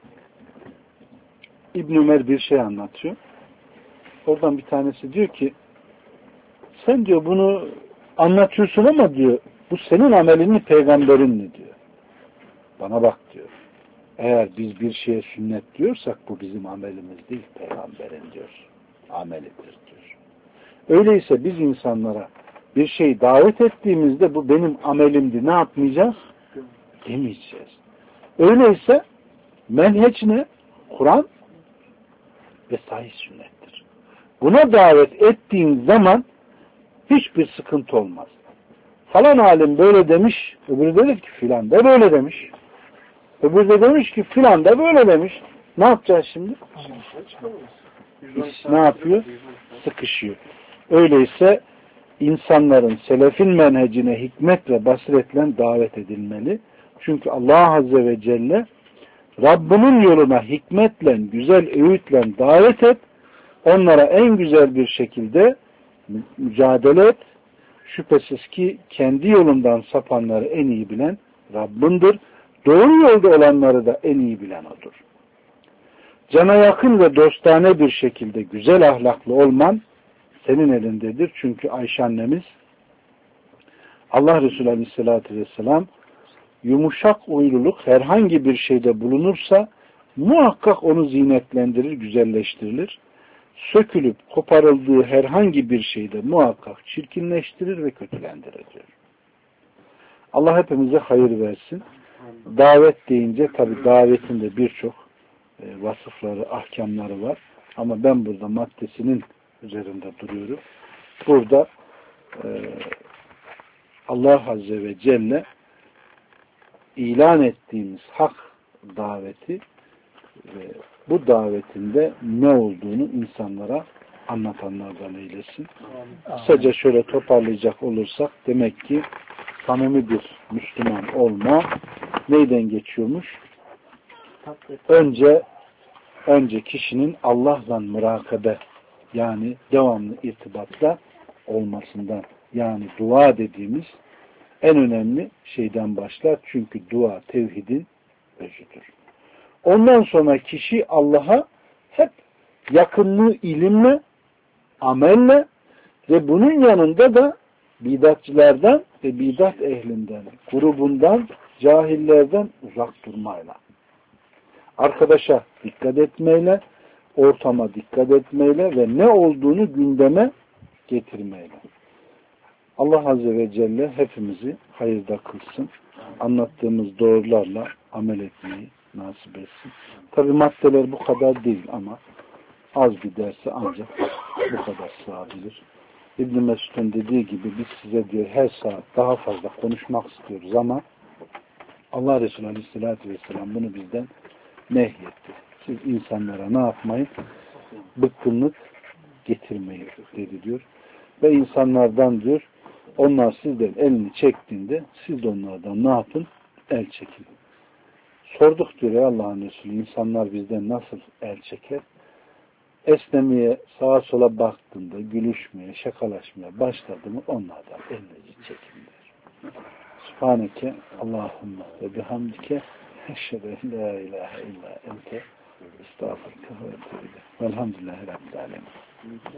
İbn Ömer bir şey anlatıyor. Oradan bir tanesi diyor ki sen diyor bunu anlatıyorsun ama diyor bu senin amelin mi peygamberin mi diyor. Bana bak diyor. Eğer biz bir şeye sünnet diyorsak bu bizim amelimiz değil peygamberin diyor. Amelidir diyor. Öyleyse biz insanlara bir şey davet ettiğimizde bu benim amelimdi. Ne yapmayacağız? Demeyeceğiz. Öyleyse menheç ne? Kur'an ve sahih sünnettir. Buna davet ettiğin zaman hiçbir sıkıntı olmaz. Falan alim böyle demiş, öbürü dedi ki filan da böyle demiş. Öbürü de demiş ki filan da böyle demiş. Ne yapacağız şimdi? İş ne yapıyor? Sıkışıyor. Öyleyse insanların selefin menhecine hikmet ve basiretle davet edilmeli. Çünkü Allah Azze ve Celle Rabbinin yoluna hikmetle, güzel öğütle davet et. Onlara en güzel bir şekilde mücadele et. Şüphesiz ki kendi yolundan sapanları en iyi bilen Rabbindir. Doğru yolda olanları da en iyi bilen O'dur. Cana yakın ve dostane bir şekilde güzel ahlaklı olman senin elindedir. Çünkü Ayşe annemiz Allah Resulü Aleyhisselatü Vesselam yumuşak uyluluk herhangi bir şeyde bulunursa muhakkak onu zinetlendirir, güzelleştirilir. Sökülüp koparıldığı herhangi bir şeyde muhakkak çirkinleştirir ve kötülendirir diyor. Allah hepimize hayır versin. Davet deyince tabi davetin de birçok e, vasıfları, ahkamları var. Ama ben burada maddesinin üzerinde duruyorum. Burada e, Allah Azze ve Celle ilan ettiğimiz hak daveti ve bu davetinde ne olduğunu insanlara anlatanlardan eylesin. Kısaca şöyle toparlayacak olursak demek ki samimi bir Müslüman olma neyden geçiyormuş? Önce önce kişinin Allah'la mürakabe yani devamlı irtibatla olmasından yani dua dediğimiz en önemli şeyden başlar. Çünkü dua tevhidin özüdür. Ondan sonra kişi Allah'a hep yakınlığı ilimle, amelle ve bunun yanında da bidatçılardan ve bidat ehlinden, grubundan, cahillerden uzak durmayla. Arkadaşa dikkat etmeyle, ortama dikkat etmeyle ve ne olduğunu gündeme getirmeyle. Allah Azze ve Celle hepimizi hayırda kılsın. Anlattığımız doğrularla amel etmeyi nasip etsin. Tabi maddeler bu kadar değil ama az bir dersi ancak bu kadar sığabilir. İbn-i Mesud'un dediği gibi biz size diyor her saat daha fazla konuşmak istiyoruz ama Allah Resulü Aleyhisselatü Vesselam bunu bizden nehyetti. Siz insanlara ne yapmayın? Bıkkınlık getirmeyin dedi diyor. Ve insanlardan diyor onlar sizden elini çektiğinde siz de onlardan ne yapın? El çekin. Sorduk diyor ya Allah'ın Resulü insanlar bizden nasıl el çeker? Esnemeye, sağa sola baktığında, gülüşmeye, şakalaşmaya başladı mı onlardan elinizi çekin diyor. Subhaneke Allahümme ve bihamdike eşhedü en la ilahe illa ente estağfurullah ve etûbü ileyk. Velhamdülillahi Rabbil alemin.